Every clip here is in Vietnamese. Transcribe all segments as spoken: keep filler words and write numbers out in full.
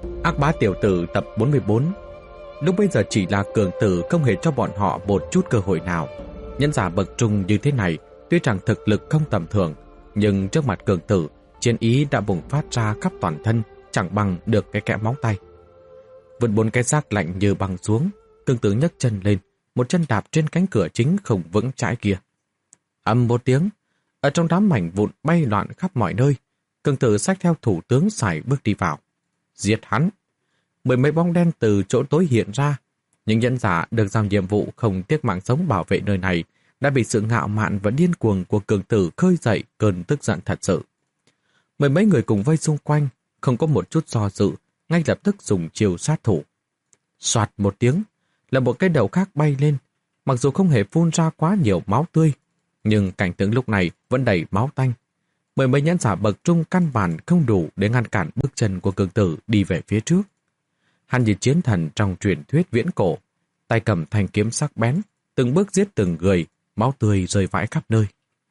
Ác bá tiểu tử tập bốn mươi bốn. Lúc bây giờ chỉ là cường tử không hề cho bọn họ một chút cơ hội nào. Nhân giả bậc trung như thế này tuy rằng thực lực không tầm thường, nhưng trước mặt cường tử, chiến ý đã bùng phát ra khắp toàn thân, chẳng bằng được cái kẽ móng tay. Vượt bốn cái xác lạnh như băng xuống, cường tử nhấc chân lên, một chân đạp trên cánh cửa chính không vững chãi kia. Ầm một tiếng, ở trong đám mảnh vụn bay loạn khắp mọi nơi, cường tử xách theo thủ tướng sải bước đi vào. Giết hắn! Mười mấy bóng đen từ chỗ tối hiện ra, những nhân giả được giao nhiệm vụ không tiếc mạng sống bảo vệ nơi này đã bị sự ngạo mạn và điên cuồng của cường tử khơi dậy cơn tức giận thật sự. Mười mấy người cùng vây xung quanh, không có một chút do dự, ngay lập tức dùng chiêu sát thủ. Soạt một tiếng, là một cái đầu khác bay lên, mặc dù không hề phun ra quá nhiều máu tươi, nhưng cảnh tượng lúc này vẫn đầy máu tanh. Mười mấy nhân giả bậc trung căn bản không đủ để ngăn cản bước chân của cường tử đi về phía trước. Hắn như chiến thần trong truyền thuyết viễn cổ, tay cầm thanh kiếm sắc bén, từng bước giết từng người, máu tươi rơi vãi khắp nơi.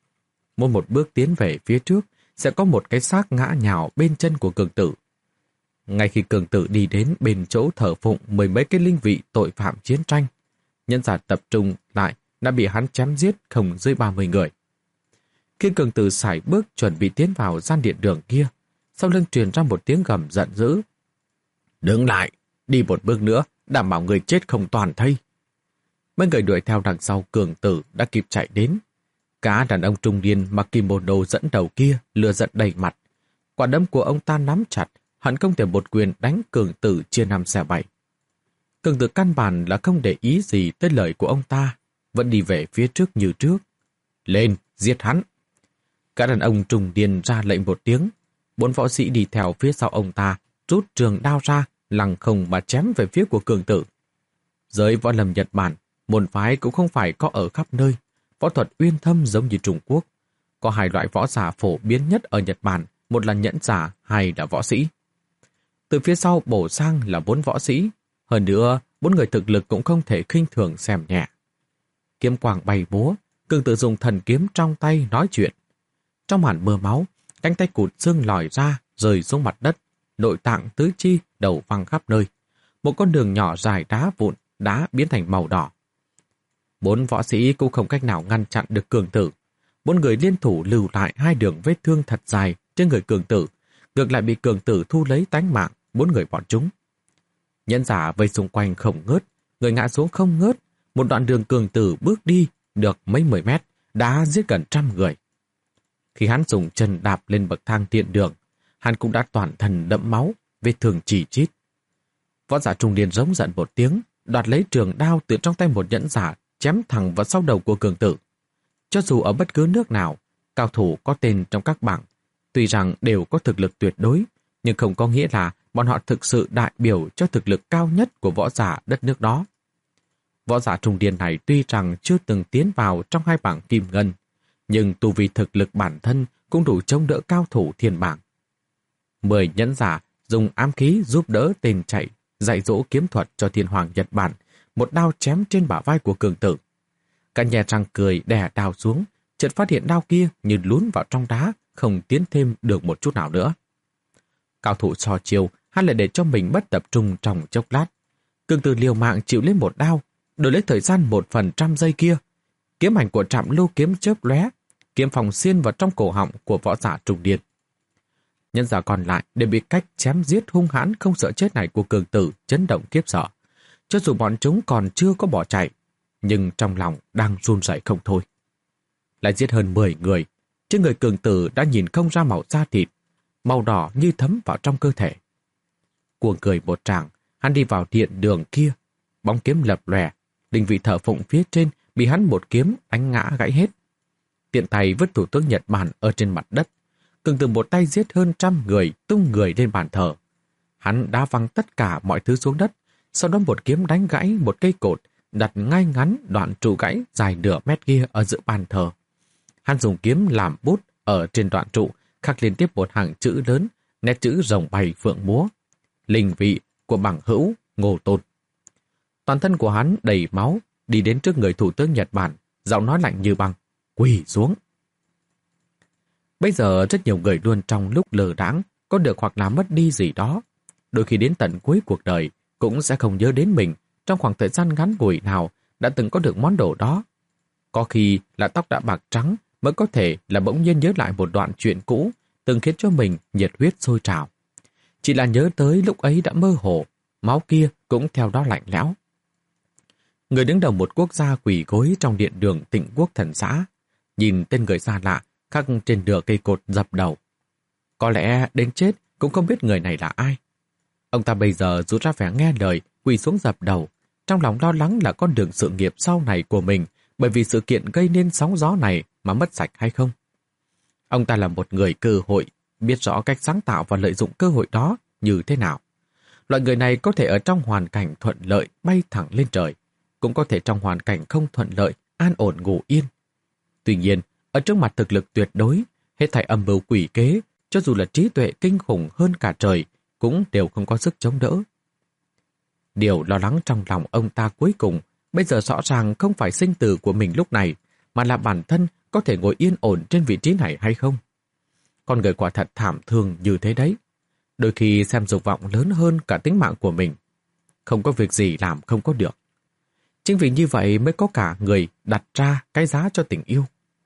Mỗi một bước tiến về phía trước sẽ có một cái xác ngã nhào bên chân của cường tử. Ngay khi cường tử đi đến bên chỗ thờ phụng mười mấy cái linh vị tội phạm chiến tranh, nhân giả tập trung lại đã bị hắn chém giết không dưới ba mươi người. Khi cường tử sải bước chuẩn bị tiến vào gian điện đường kia, sau lưng truyền ra một tiếng gầm giận dữ. Đứng lại, đi một bước nữa, đảm bảo người chết không toàn thây. Mấy người đuổi theo đằng sau cường tử đã kịp chạy đến. Cả đàn ông trung niên mặc kimono dẫn đầu kia lừa giận đầy mặt. Quả đấm của ông ta nắm chặt, hận không thể một quyền đánh cường tử chia năm xẻ bảy. Cường tử căn bản là không để ý gì tới lời của ông ta, vẫn đi về phía trước như trước. Lên, giết hắn! Cả đàn ông trung niên ra lệnh một tiếng. Bốn võ sĩ đi theo phía sau ông ta, rút trường đao ra, lăng không mà chém về phía của cường tử. Giới võ lâm Nhật Bản, môn phái cũng không phải có ở khắp nơi. Võ thuật uyên thâm giống như Trung Quốc. Có hai loại võ giả phổ biến nhất ở Nhật Bản, một là nhẫn giả, hai là võ sĩ. Từ phía sau bổ sang là bốn võ sĩ. Hơn nữa, bốn người thực lực cũng không thể khinh thường xem nhẹ. Kiếm quang bay múa, cường tử dùng thần kiếm trong tay nói chuyện. Trong màn mưa máu, cánh tay cụt xương lòi ra, rơi xuống mặt đất, nội tạng tứ chi đầu văng khắp nơi. Một con đường nhỏ dài đá vụn, đá biến thành màu đỏ. Bốn võ sĩ cũng không cách nào ngăn chặn được cường tử. Bốn người liên thủ lưu lại hai đường vết thương thật dài trên người cường tử, ngược lại bị cường tử thu lấy tánh mạng bốn người bọn chúng. Nhẫn giả vây xung quanh không ngớt, người ngã xuống không ngớt. Một đoạn đường cường tử bước đi được mấy mười mét, đã giết gần trăm người. Khi hắn dùng chân đạp lên bậc thang tiện đường, hắn cũng đã toàn thân đẫm máu, vết thương chỉ chít. Võ giả trung niên rống giận một tiếng, đoạt lấy trường đao từ trong tay một nhẫn giả, chém thẳng vào sau đầu của cường tử. Cho dù ở bất cứ nước nào, cao thủ có tên trong các bảng, tuy rằng đều có thực lực tuyệt đối, nhưng không có nghĩa là bọn họ thực sự đại biểu cho thực lực cao nhất của võ giả đất nước đó. Võ giả trung niên này tuy rằng chưa từng tiến vào trong hai bảng kim ngân, nhưng tu vi thực lực bản thân cũng đủ chống đỡ cao thủ thiên bảng. Mười nhẫn giả dùng ám khí giúp đỡ tên chạy, dạy dỗ kiếm thuật cho thiên hoàng Nhật Bản, một đao chém trên bả vai của cường tử. Cả nhà răng cười đè đao xuống, chợt phát hiện đao kia như lún vào trong đá, không tiến thêm được một chút nào nữa. Cao thủ so chiêu, hắn lại để cho mình bất tập trung trong chốc lát. Cường tử liều mạng chịu lên một đao, đổi lấy thời gian một phần trăm giây kia. Kiếm ảnh của Trạm Lưu kiếm chớp lóe, kiếm phòng xiên vào trong cổ họng của võ giả trung niên. Nhân giả còn lại đều bị cách chém giết hung hãn không sợ chết này của cường tử chấn động khiếp sợ. Cho dù bọn chúng còn chưa có bỏ chạy, nhưng trong lòng đang run rẩy không thôi. Lại giết hơn mười người, trên người cường tử đã nhìn không ra màu da thịt, màu đỏ như thấm vào trong cơ thể. Cuồng cười một tràng, hắn đi vào điện đường kia, bóng kiếm lập lòe, linh vị thờ phụng phía trên bị hắn một kiếm đánh ngã gãy hết. Tiện tay vứt thủ tướng Nhật Bản ở trên mặt đất, cường tử một tay giết hơn trăm người, tung người lên bàn thờ. Hắn đá văng tất cả mọi thứ xuống đất, sau đó một kiếm đánh gãy một cây cột, đặt ngay ngắn đoạn trụ gãy dài nửa mét kia ở giữa bàn thờ. Hắn dùng kiếm làm bút ở trên đoạn trụ, khắc liên tiếp một hàng chữ lớn, nét chữ rồng bay phượng múa. Linh vị của bằng hữu Ngô Tôn. Toàn thân của hắn đầy máu, đi đến trước người thủ tướng Nhật Bản, giọng nói lạnh như băng, quỳ xuống. Bây giờ rất nhiều người luôn trong lúc lờ đãng có được hoặc là mất đi gì đó. đôi khi đến tận cuối cuộc đời cũng sẽ không nhớ đến mình trong khoảng thời gian ngắn ngủi nào đã từng có được món đồ đó. Có khi là tóc đã bạc trắng mới có thể là bỗng nhiên nhớ lại một đoạn chuyện cũ từng khiến cho mình nhiệt huyết sôi trào. Chỉ là nhớ tới lúc ấy đã mơ hồ, máu kia cũng theo đó lạnh lẽo. Người đứng đầu một quốc gia quỳ gối trong điện đường Tịnh Quốc Thần Xã, nhìn tên người xa lạ khắc trên nửa cây cột dập đầu. Có lẽ đến chết cũng không biết người này là ai. Ông ta bây giờ rút ra vẻ nghe lời, quỳ xuống dập đầu, trong lòng lo lắng là con đường sự nghiệp sau này của mình bởi vì sự kiện gây nên sóng gió này mà mất sạch hay không. Ông ta là một người cơ hội, biết rõ cách sáng tạo và lợi dụng cơ hội đó như thế nào. Loại người này có thể ở trong hoàn cảnh thuận lợi bay thẳng lên trời, cũng có thể trong hoàn cảnh không thuận lợi an ổn ngủ yên. Tuy nhiên, ở trước mặt thực lực tuyệt đối, hết thảy âm mưu quỷ kế, cho dù là trí tuệ kinh khủng hơn cả trời, cũng đều không có sức chống đỡ. Điều lo lắng trong lòng ông ta cuối cùng, bây giờ rõ ràng không phải sinh tử của mình lúc này, mà là bản thân có thể ngồi yên ổn trên vị trí này hay không. Con người quả thật thảm thương như thế đấy. Đôi khi xem dục vọng lớn hơn cả tính mạng của mình. Không có việc gì làm không có được. Chính vì như vậy mới có cả người đặt ra cái giá cho tình yêu.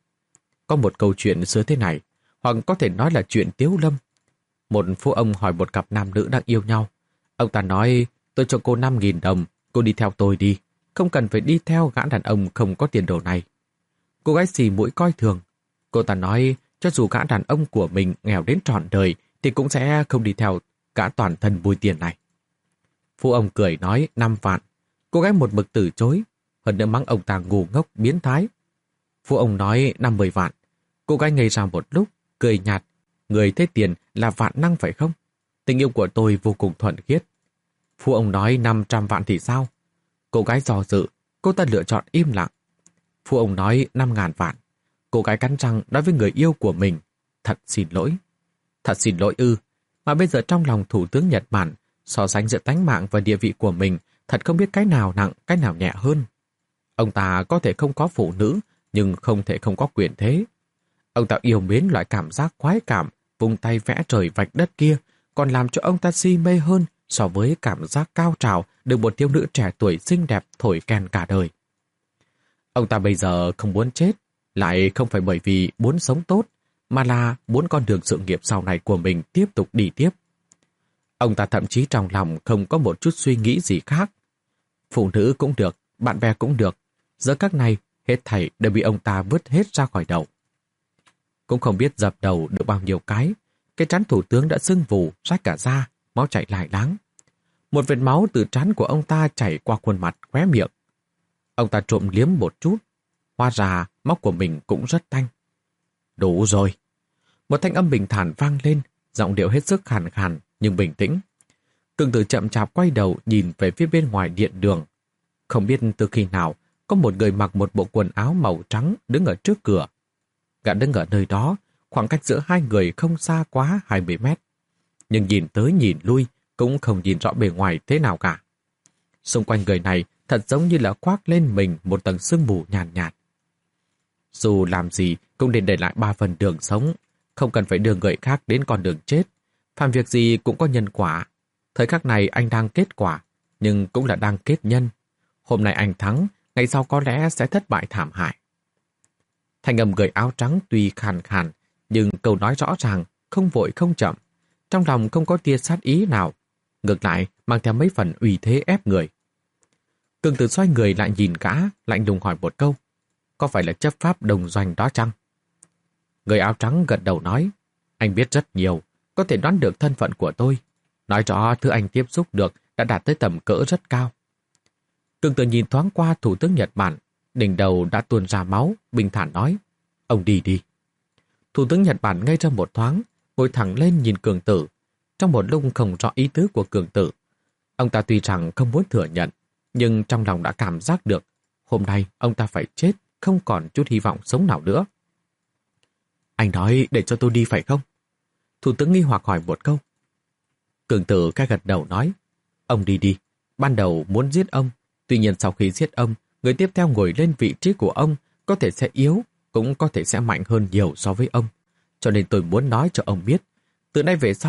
Có một câu chuyện xưa thế này, hoặc có thể nói là chuyện Tiếu Lâm. Một phu ông hỏi một cặp nam nữ đang yêu nhau. Ông ta nói, tôi cho cô năm nghìn đồng, cô đi theo tôi đi. Không cần phải đi theo gã đàn ông không có tiền đồ này. Cô gái xì mũi coi thường. Cô ta nói, cho dù gã đàn ông của mình nghèo đến trọn đời, thì cũng sẽ không đi theo gã toàn thân bùi tiền này. Phu ông cười nói năm vạn. Cô gái một mực từ chối, hơn nữa mắng ông ta ngu ngốc biến thái. Phu ông nói năm mươi vạn. Cô gái ngây ra một lúc, cười nhạt. Người thấy tiền là vạn năng phải không? Tình yêu của tôi vô cùng thuần khiết. Phu ông nói năm trăm vạn thì sao? Cô gái dò dự, cô ta lựa chọn im lặng. Phu ông nói năm ngàn vạn. Cô gái cắn răng nói với người yêu của mình, thật xin lỗi. Thật xin lỗi ư, mà bây giờ trong lòng Thủ tướng Nhật Bản, so sánh giữa tánh mạng và địa vị của mình, thật không biết cái nào nặng, cái nào nhẹ hơn. Ông ta có thể không có phụ nữ, nhưng không thể không có quyền thế. Ông ta yêu mến loại cảm giác khoái cảm, vung tay vẽ trời vạch đất kia, còn làm cho ông ta si mê hơn so với cảm giác cao trào được một thiếu nữ trẻ tuổi xinh đẹp thổi kèn cả đời. Ông ta bây giờ không muốn chết, lại không phải bởi vì muốn sống tốt, mà là muốn con đường sự nghiệp sau này của mình tiếp tục đi tiếp. Ông ta thậm chí trong lòng không có một chút suy nghĩ gì khác. Phụ nữ cũng được, bạn bè cũng được, giờ các này hết thảy đều bị ông ta vứt hết ra khỏi đầu. Cũng không biết dập đầu được bao nhiêu cái, cái trán thủ tướng đã sưng vù, rách cả da, máu chảy lại láng. Một vệt máu từ trán của ông ta chảy qua khuôn mặt khóe miệng. Ông ta trộm liếm một chút, hóa ra móc của mình cũng rất tanh. Đủ rồi. Một thanh âm bình thản vang lên, giọng điệu hết sức khàn khàn nhưng bình tĩnh. Cường Tử chậm chạp quay đầu nhìn về phía bên ngoài điện đường. Không biết từ khi nào có một người mặc một bộ quần áo màu trắng đứng ở trước cửa. Gã đứng ở nơi đó, khoảng cách giữa hai người không xa quá hai mươi mét. Nhưng nhìn tới nhìn lui cũng không nhìn rõ bề ngoài thế nào cả. Xung quanh người này thật giống như là khoác lên mình một tầng sương mù nhàn nhạt, nhạt. Dù làm gì cũng nên để lại ba phần đường sống, không cần phải đưa người khác đến con đường chết. Phạm việc gì cũng có nhân quả. Thời khắc này anh đang kết quả, nhưng cũng là đang kết nhân. Hôm nay anh thắng, ngày sau có lẽ sẽ thất bại thảm hại. Thanh âm người áo trắng tuy khàn khàn, nhưng câu nói rõ ràng, không vội không chậm. Trong lòng không có tia sát ý nào, ngược lại mang theo mấy phần uy thế ép người. Cường Tử xoay người lại nhìn gã, lạnh lùng hỏi một câu. Có phải là chấp pháp đồng doanh đó chăng? Người áo trắng gật đầu nói, anh biết rất nhiều, có thể đoán được thân phận của tôi. Nói rõ thứ anh tiếp xúc được đã đạt tới tầm cỡ rất cao. Cường Tử nhìn thoáng qua Thủ tướng Nhật Bản, đỉnh đầu đã tuôn ra máu, bình thản nói, ông đi đi. Thủ tướng Nhật Bản ngây ra một thoáng, ngồi thẳng lên nhìn Cường Tử. Trong một lúc không rõ ý tứ của Cường Tử, ông ta tuy rằng không muốn thừa nhận, nhưng trong lòng đã cảm giác được, hôm nay ông ta phải chết, không còn chút hy vọng sống nào nữa. Anh nói để cho tôi đi phải không? Thủ tướng nghi hoặc hỏi một câu. Cường Tử cái gật đầu nói, ông đi đi, ban đầu muốn giết ông, tuy nhiên sau khi giết ông, người tiếp theo ngồi lên vị trí của ông có thể sẽ yếu, cũng có thể sẽ mạnh hơn nhiều so với ông. Cho nên tôi muốn nói cho ông biết, từ nay về sau,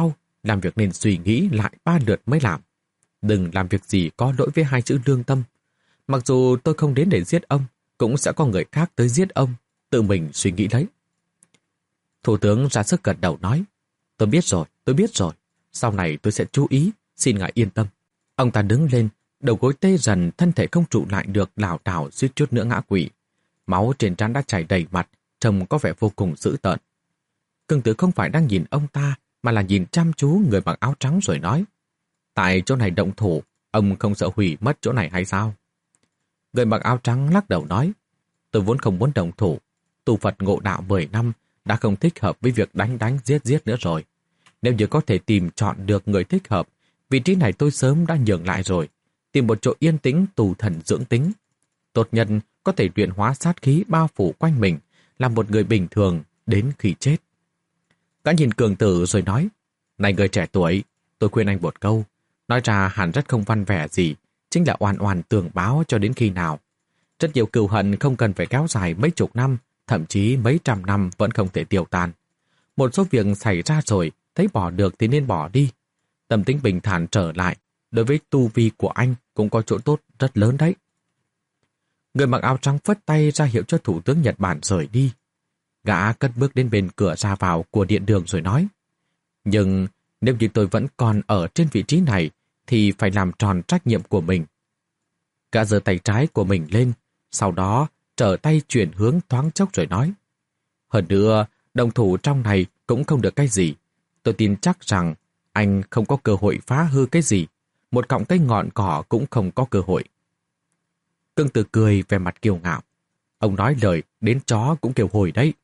làm việc nên suy nghĩ lại ba lượt mới làm. Đừng làm việc gì có lỗi với hai chữ lương tâm. Mặc dù tôi không đến để giết ông, cũng sẽ có người khác tới giết ông, tự mình suy nghĩ đấy. Thủ tướng ra sức gật đầu nói, tôi biết rồi, tôi biết rồi, sau này tôi sẽ chú ý, xin ngài yên tâm. Ông ta đứng lên, đầu gối tê dần, thân thể không trụ lại được, lảo đảo suýt chút nữa ngã quỵ. Máu trên trán đã chảy đầy mặt, trông có vẻ vô cùng dữ tợn. Cương Tử không phải đang nhìn ông ta, mà là nhìn chăm chú người mặc áo trắng rồi nói, tại chỗ này động thủ, ông không sợ hủy mất chỗ này hay sao? Người mặc áo trắng lắc đầu nói, tôi vốn không muốn động thủ, tu Phật ngộ đạo mười năm đã không thích hợp với việc đánh đánh giết giết nữa rồi. Nếu như có thể tìm chọn được người thích hợp, vị trí này tôi sớm đã nhường lại rồi, tìm một chỗ yên tĩnh tù thần dưỡng tính. Tốt nhân có thể luyện hóa sát khí bao phủ quanh mình, làm một người bình thường đến khi chết. Gã nhìn Cường Tử rồi nói, này người trẻ tuổi, tôi khuyên anh một câu, nói ra hẳn rất không văn vẻ gì, chính là oan oan tường báo cho đến khi nào. Rất nhiều cừu hận không cần phải kéo dài mấy chục năm, thậm chí mấy trăm năm vẫn không thể tiêu tan. Một số việc xảy ra rồi, thấy bỏ được thì nên bỏ đi. Tâm tính bình thản trở lại, đối với tu vi của anh cũng có chỗ tốt rất lớn đấy. Người mặc áo trắng phất tay ra hiệu cho Thủ tướng Nhật Bản rời đi. Gã cất bước đến bên cửa ra vào của điện đường rồi nói, nhưng nếu như tôi vẫn còn ở trên vị trí này thì phải làm tròn trách nhiệm của mình. Gã giơ tay trái của mình lên, sau đó trở tay chuyển hướng thoáng chốc rồi nói, hơn nữa, đồng thủ trong này cũng không được cái gì. Tôi tin chắc rằng anh không có cơ hội phá hư cái gì, một cọng cây ngọn cỏ cũng không có cơ hội. Cương Tử cười về mặt kiêu ngạo. Ông nói lời đến chó cũng kêu hồi đấy.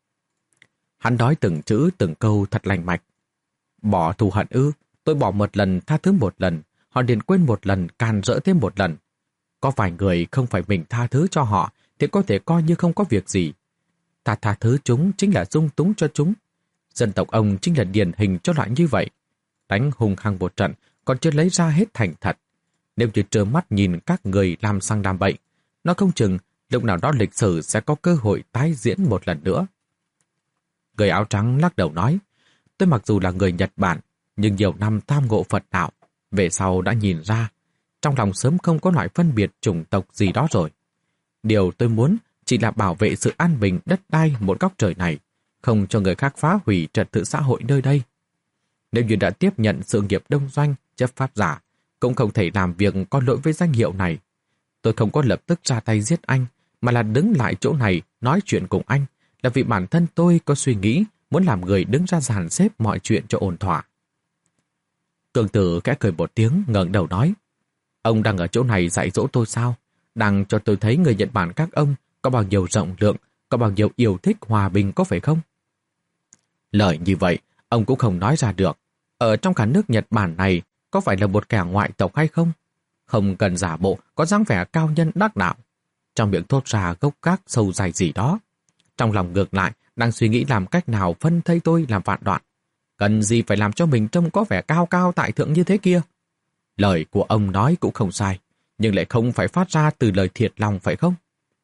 Hắn nói từng chữ từng câu thật lành mạch. Bỏ thù hận ư, tôi bỏ một lần tha thứ một lần, họ liền quên một lần càn rỡ thêm một lần. Có vài người không phải mình tha thứ cho họ thì có thể coi như không có việc gì. Ta tha thứ chúng chính là dung túng cho chúng. Dân tộc ông chính là điển hình cho loại như vậy. Đánh hùng hăng một trận còn chưa lấy ra hết thành thật. Nếu như trơ mắt nhìn các người làm sang làm bậy, nó không chừng lúc nào đó lịch sử sẽ có cơ hội tái diễn một lần nữa. Người áo trắng lắc đầu nói, tôi mặc dù là người Nhật Bản, nhưng nhiều năm tham ngộ Phật đạo, về sau đã nhìn ra, trong lòng sớm không có loại phân biệt chủng tộc gì đó rồi. Điều tôi muốn chỉ là bảo vệ sự an bình đất đai một góc trời này, không cho người khác phá hủy trật tự xã hội nơi đây. Nếu như đã tiếp nhận sự nghiệp đông doanh, chấp pháp giả, cũng không thể làm việc có lỗi với danh hiệu này. Tôi không có lập tức ra tay giết anh, mà là đứng lại chỗ này nói chuyện cùng anh, là vì bản thân tôi có suy nghĩ muốn làm người đứng ra dàn xếp mọi chuyện cho ổn thỏa. Cường Tử khẽ cười một tiếng, ngẩng đầu nói, ông đang ở chỗ này dạy dỗ tôi sao? Đang cho tôi thấy người Nhật Bản các ông có bao nhiêu rộng lượng, có bao nhiêu yêu thích hòa bình có phải không? Lời như vậy, ông cũng không nói ra được. Ở trong cả nước Nhật Bản này, có phải là một kẻ ngoại tộc hay không? Không cần giả bộ, có dáng vẻ cao nhân đắc đạo. Trong miệng thốt ra gốc gác sâu dài gì đó. Trong lòng ngược lại, đang suy nghĩ làm cách nào phân thây tôi làm vạn đoạn. Cần gì phải làm cho mình trông có vẻ cao cao tại thượng như thế kia? Lời của ông nói cũng không sai, nhưng lại không phải phát ra từ lời thiệt lòng phải không?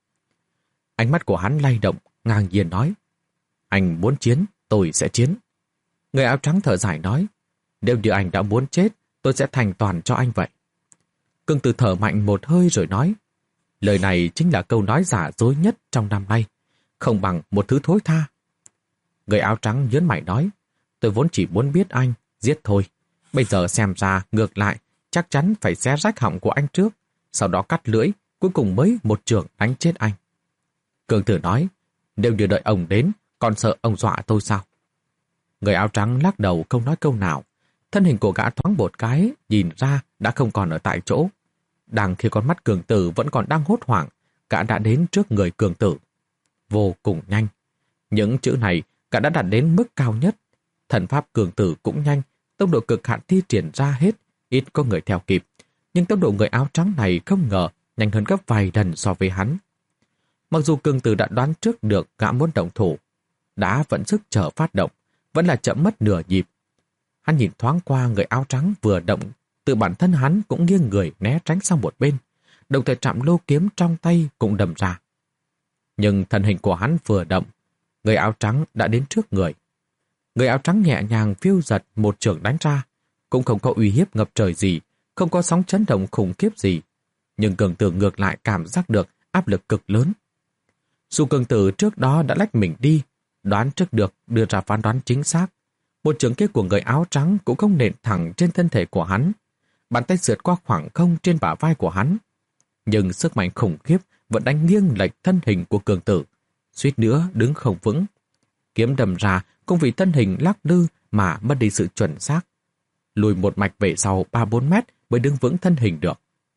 Ánh mắt của hắn lay động, ngang nhiên nói, anh muốn chiến, tôi sẽ chiến. Người áo trắng thở dài nói, nếu như anh đã muốn chết, tôi sẽ thành toàn cho anh vậy. Cương Tử thở mạnh một hơi rồi nói, lời này chính là câu nói giả dối nhất trong năm nay, không bằng một thứ thối tha. Người áo trắng nhớn mày nói, tôi vốn chỉ muốn biết anh, giết thôi. Bây giờ xem ra ngược lại, chắc chắn phải xé rách họng của anh trước, sau đó cắt lưỡi, cuối cùng mới một chưởng đánh chết anh. Cương Tử nói, nếu như đợi ông đến, còn sợ ông dọa tôi sao? Người áo trắng lắc đầu không nói câu nào. Thân hình của gã thoáng một cái, nhìn ra đã không còn ở tại chỗ. Đang khi con mắt Cường Tử vẫn còn đang hốt hoảng, gã đã đến trước người Cường Tử. Vô cùng nhanh. Những chữ này gã đã đạt đến mức cao nhất. Thần pháp Cường Tử cũng nhanh, tốc độ cực hạn thi triển ra hết, ít có người theo kịp. Nhưng tốc độ người áo trắng này không ngờ nhanh hơn gấp vài lần so với hắn. Mặc dù Cường Tử đã đoán trước được gã muốn động thủ, đã vẫn sức chờ phát động, vẫn là chậm mất nửa nhịp. Hắn nhìn thoáng qua người áo trắng vừa động, tự bản thân hắn cũng nghiêng người né tránh sang một bên, đồng thời chạm lô kiếm trong tay cũng đâm ra. Nhưng thân hình của hắn vừa động, người áo trắng đã đến trước người. Người áo trắng nhẹ nhàng phiêu giật một chưởng đánh ra, cũng không có uy hiếp ngập trời gì, không có sóng chấn động khủng khiếp gì. Nhưng Cường Tử ngược lại cảm giác được áp lực cực lớn. Dù Cường Tử trước đó đã lách mình đi, đoán trước được đưa ra phán đoán chính xác, một chưởng kia của người áo trắng cũng không nện thẳng trên thân thể của hắn. Bàn tay sượt qua khoảng không trên bả vai của hắn. Nhưng sức mạnh khủng khiếp vẫn đánh nghiêng lệch thân hình của Cường Tử, suýt nữa đứng không vững. Kiếm đâm ra cũng vì thân hình lắc lư mà mất đi sự chuẩn xác. Lùi một mạch về sau ba bốn mét mới đứng vững thân hình được.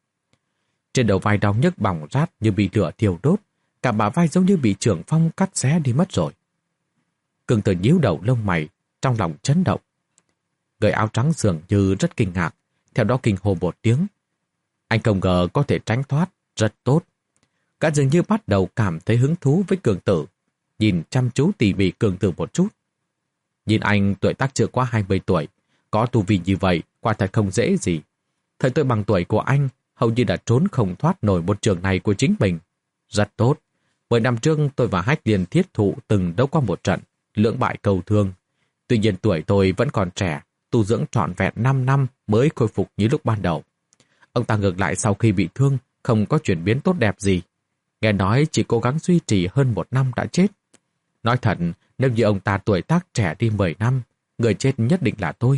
Trên đầu vai đau nhức bỏng rát như bị lửa thiêu đốt, cả bả vai giống như bị trưởng phong cắt xé đi mất rồi. Cường Tử nhíu đầu lông mày, trong lòng chấn động. Người áo trắng dường như rất kinh ngạc, theo đó kinh hô một tiếng. Anh không ngờ có thể tránh thoát, rất tốt. Cả dường như bắt đầu cảm thấy hứng thú với Cường Tử, nhìn chăm chú tỉ mỉ Cường Tử một chút. Nhìn anh tuổi tác chưa qua hai mươi tuổi, có tu vi như vậy, quả thật không dễ gì. Thời tôi bằng tuổi của anh, hầu như đã trốn không thoát nổi một trường này của chính mình. Rất tốt. Mười năm trước tôi và Hách Liên Thiết Thụ từng đấu qua một trận, lưỡng bại cầu thương. Tuy nhiên tuổi tôi vẫn còn trẻ, tu dưỡng trọn vẹn năm năm mới khôi phục như lúc ban đầu. Ông ta ngược lại sau khi bị thương, không có chuyển biến tốt đẹp gì. Nghe nói chỉ cố gắng duy trì hơn một năm đã chết. Nói thật, nếu như ông ta tuổi tác trẻ đi mười năm, người chết nhất định là tôi.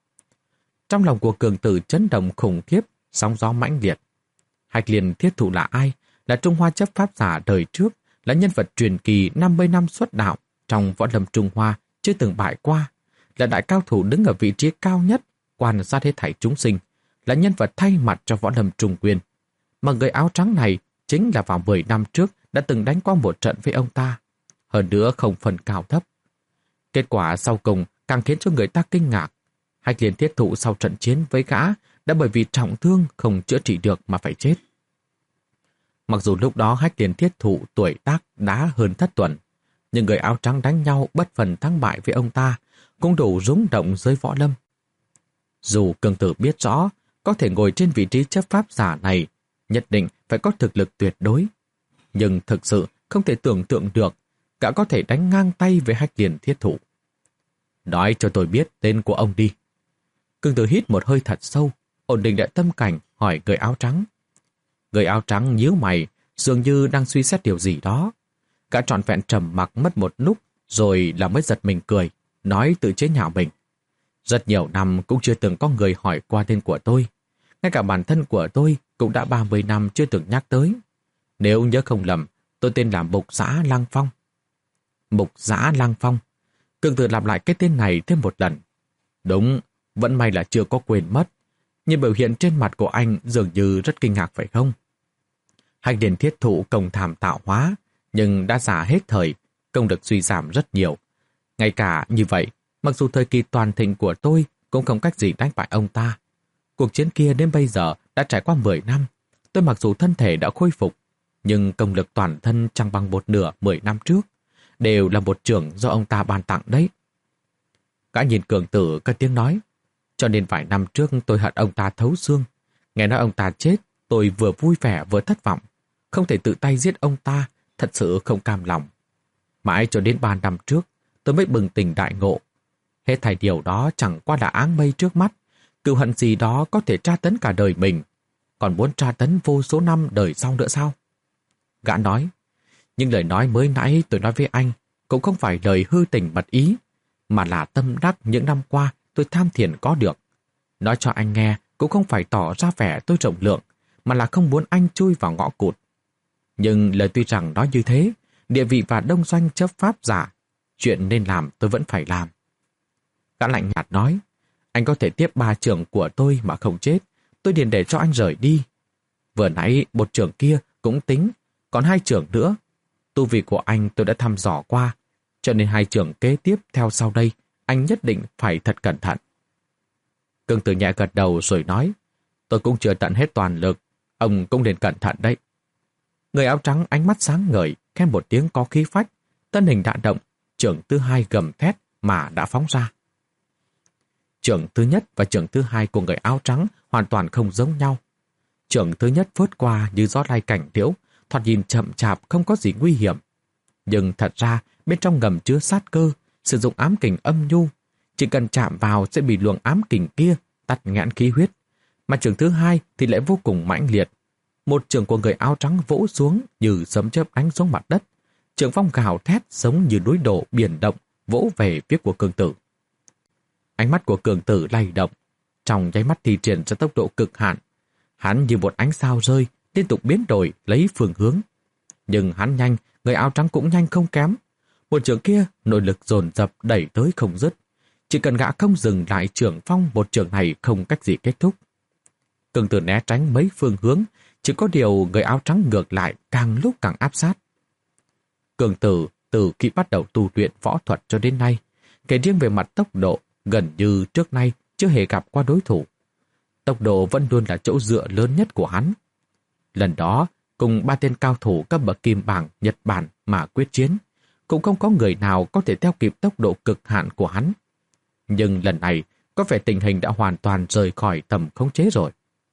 Trong lòng của Cường Tử chấn động khủng khiếp, sóng gió mãnh liệt. Hách Liên Thiết Thụ là ai? Là Trung Hoa chấp pháp giả đời trước, là nhân vật truyền kỳ năm mươi năm xuất đạo trong võ lâm Trung Hoa chưa từng bại qua, là đại cao thủ đứng ở vị trí cao nhất, quan sát hết thảy chúng sinh, là nhân vật thay mặt cho võ lâm Trung Nguyên. Mà người áo trắng này chính là vào mười năm trước đã từng đánh qua một trận với ông ta, hơn nữa không phần cao thấp. Kết quả sau cùng càng khiến cho người ta kinh ngạc. Hách Liên Thiết Thụ sau trận chiến với gã đã bởi vì trọng thương không chữa trị được mà phải chết. Mặc dù lúc đó Hách Liên Thiết Thụ tuổi tác đã hơn thất tuần, nhưng người áo trắng đánh nhau bất phần thắng bại với ông ta cũng đủ rung động giới võ lâm. Dù Cường Tử biết rõ có thể ngồi trên vị trí chấp pháp giả này nhất định phải có thực lực tuyệt đối, nhưng thực sự không thể tưởng tượng được gã có thể đánh ngang tay với Hách Liên Thiết Thụ. Nói cho tôi biết tên của ông đi. Cường Tử hít một hơi thật sâu, ổn định lại tâm cảnh, hỏi người áo trắng. Người áo trắng nhíu mày, dường như đang suy xét điều gì đó. Gã trọn vẹn trầm mặc mất một lúc, rồi là mới giật mình cười, nói tự chế nhạo mình. Rất nhiều năm cũng chưa từng có người hỏi qua tên của tôi. Ngay cả bản thân của tôi cũng đã ba mươi năm chưa từng nhắc tới. Nếu nhớ không lầm, tôi tên là Mục Dã Lăng Phong. Mục Dã Lăng Phong. Cường Tử lặp lại cái tên này thêm một lần. Đúng, vẫn may là chưa có quên mất. Nhưng biểu hiện trên mặt của anh dường như rất kinh ngạc phải không? Hách Liên Thiết Thụ công thảm tạo hóa, nhưng đã già hết thời, công lực suy giảm rất nhiều. Ngay cả như vậy, mặc dù thời kỳ toàn thịnh của tôi cũng không cách gì đánh bại ông ta. Cuộc chiến kia đến bây giờ đã trải qua mười năm. Tôi mặc dù thân thể đã khôi phục, nhưng công lực toàn thân chẳng bằng một nửa mười năm trước. Đều là một trưởng do ông ta ban tặng đấy. Gã nhìn Cường Tử cất tiếng nói. Cho nên vài năm trước tôi hận ông ta thấu xương. Nghe nói ông ta chết, tôi vừa vui vẻ vừa thất vọng. Không thể tự tay giết ông ta, thật sự không cam lòng. Mãi cho đến ba năm trước, tôi mới bừng tỉnh đại ngộ. Hết thảy điều đó chẳng qua là áng mây trước mắt. Cừu hận gì đó có thể tra tấn cả đời mình, còn muốn tra tấn vô số năm đời sau nữa sao? Gã nói, nhưng lời nói mới nãy tôi nói với anh cũng không phải lời hư tình mật ý, mà là tâm đắc những năm qua tôi tham thiền có được. Nói cho anh nghe cũng không phải tỏ ra vẻ tôi rộng lượng, mà là không muốn anh chui vào ngõ cụt. Nhưng lời tuy rằng nói như thế, địa vị và đông doanh chấp pháp giả, chuyện nên làm tôi vẫn phải làm. Gã lạnh nhạt nói, anh có thể tiếp ba trưởng của tôi mà không chết, tôi liền để cho anh rời đi. Vừa nãy một trưởng kia cũng tính, còn hai trưởng nữa. Tu vi của anh tôi đã thăm dò qua, cho nên hai trưởng kế tiếp theo sau đây, anh nhất định phải thật cẩn thận. Cường Tử nhẹ gật đầu rồi nói, tôi cũng chưa tận hết toàn lực, ông cũng nên cẩn thận đấy. Người áo trắng ánh mắt sáng ngời, khen một tiếng có khí phách, thân hình đạn động, trưởng thứ hai gầm thét mà đã phóng ra. Trưởng thứ nhất và trưởng thứ hai của người áo trắng hoàn toàn không giống nhau. Trưởng thứ nhất phớt qua như gió lai cảnh liễu, thoạt nhìn chậm chạp không có gì nguy hiểm. Nhưng thật ra bên trong ngầm chứa sát cơ, sử dụng ám kình âm nhu. Chỉ cần chạm vào sẽ bị luồng ám kình kia tắt nghẽn khí huyết. Mà trường thứ hai thì lại vô cùng mãnh liệt. Một trường của người áo trắng vỗ xuống như sấm chớp đánh xuống mặt đất. Trường phong gào thét giống như núi đổ biển động vỗ về phía của Cường Tử. Ánh mắt của Cường Tử lay động, trong nháy mắt thi triển ra tốc độ cực hạn. Hắn như một ánh sao rơi, liên tục biến đổi lấy phương hướng. Nhưng hắn nhanh, người áo trắng cũng nhanh không kém. Một trường kia nội lực dồn dập đẩy tới không dứt. Chỉ cần gã không dừng lại trường phong, một trường này không cách gì kết thúc. Cường Tử né tránh mấy phương hướng, chỉ có điều người áo trắng ngược lại càng lúc càng áp sát. Cường Tử từ khi bắt đầu tu luyện võ thuật cho đến nay, kể riêng về mặt tốc độ, gần như trước nay chưa hề gặp qua đối thủ. Tốc độ vẫn luôn là chỗ dựa lớn nhất của hắn. Lần đó, cùng ba tên cao thủ cấp bậc kim bảng Nhật Bản mà quyết chiến, cũng không có người nào có thể theo kịp tốc độ cực hạn của hắn. Nhưng lần này, có vẻ tình hình đã hoàn toàn rời khỏi tầm khống chế rồi.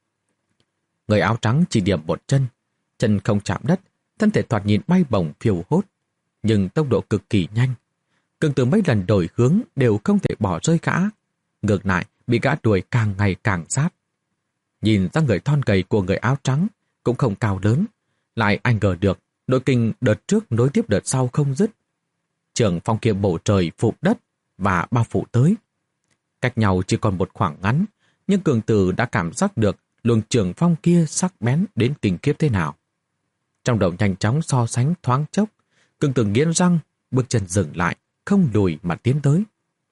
Người áo trắng chỉ điểm một chân, chân không chạm đất, thân thể thoạt nhìn bay bổng phiêu hốt, nhưng tốc độ cực kỳ nhanh. Cường Tử mấy lần đổi hướng đều không thể bỏ rơi gã. Ngược lại, bị gã đuổi càng ngày càng sát. Nhìn ra người thon gầy của người áo trắng cũng không cao lớn, lại anh ngờ được nội kinh đợt trước nối tiếp đợt sau không dứt. Trường phong kia bổ trời phục đất và bao phủ tới. Cách nhau chỉ còn một khoảng ngắn, nhưng Cường Tử đã cảm giác được luồng trường phong kia sắc bén đến kinh khiếp thế nào. Trong đầu nhanh chóng so sánh thoáng chốc, Cường Tử nghiến răng, bước chân dừng lại, không lùi mà tiến tới.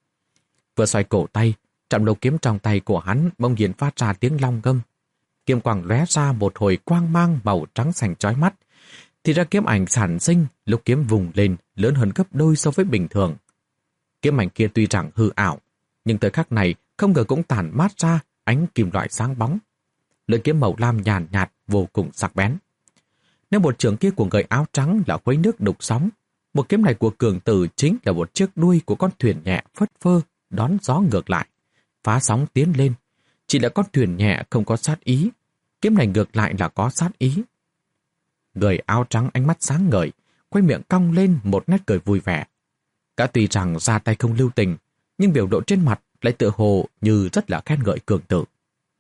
Vừa xoay cổ tay, trạm đầu kiếm trong tay của hắn bỗng nhiên phát ra tiếng long ngâm. Kiếm quang lóe ra một hồi quang mang màu trắng sành chói mắt, thì ra kiếm ảnh sản sinh lúc kiếm vùng lên lớn hơn gấp đôi so với bình thường. Kiếm ảnh kia tuy rằng hư ảo, nhưng tới khắc này không ngờ cũng tản mát ra ánh kim loại sáng bóng. Lưỡi kiếm màu lam nhàn nhạt, nhạt vô cùng sắc bén. Nếu một trường kia của người áo trắng là khuấy nước đục sóng, một kiếm này của Cường Tử chính là một chiếc đuôi của con thuyền nhẹ phất phơ đón gió ngược lại, phá sóng tiến lên. Chỉ là con thuyền nhẹ không có sát ý, kiếm này ngược lại là có sát ý. Người áo trắng ánh mắt sáng ngời, quay miệng cong lên một nét cười vui vẻ. Cả tuy rằng ra tay không lưu tình, nhưng biểu độ trên mặt lại tựa hồ như rất là khen ngợi Cường Tử.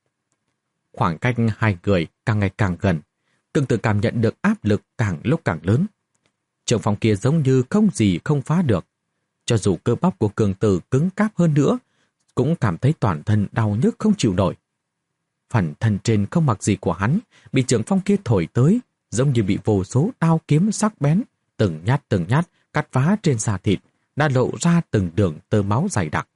Khoảng cách hai người càng ngày càng gần, Cường Tử cảm nhận được áp lực càng lúc càng lớn. Trường phong kia giống như không gì không phá được. Cho dù cơ bắp của Cường Tử cứng cáp hơn nữa, cũng cảm thấy toàn thân đau nhức không chịu nổi. Phần thân trên không mặc gì của hắn bị trường phong kia thổi tới, giống như bị vô số đao kiếm sắc bén, từng nhát từng nhát cắt phá trên da thịt, đã lộ ra từng đường tơ máu dày đặc.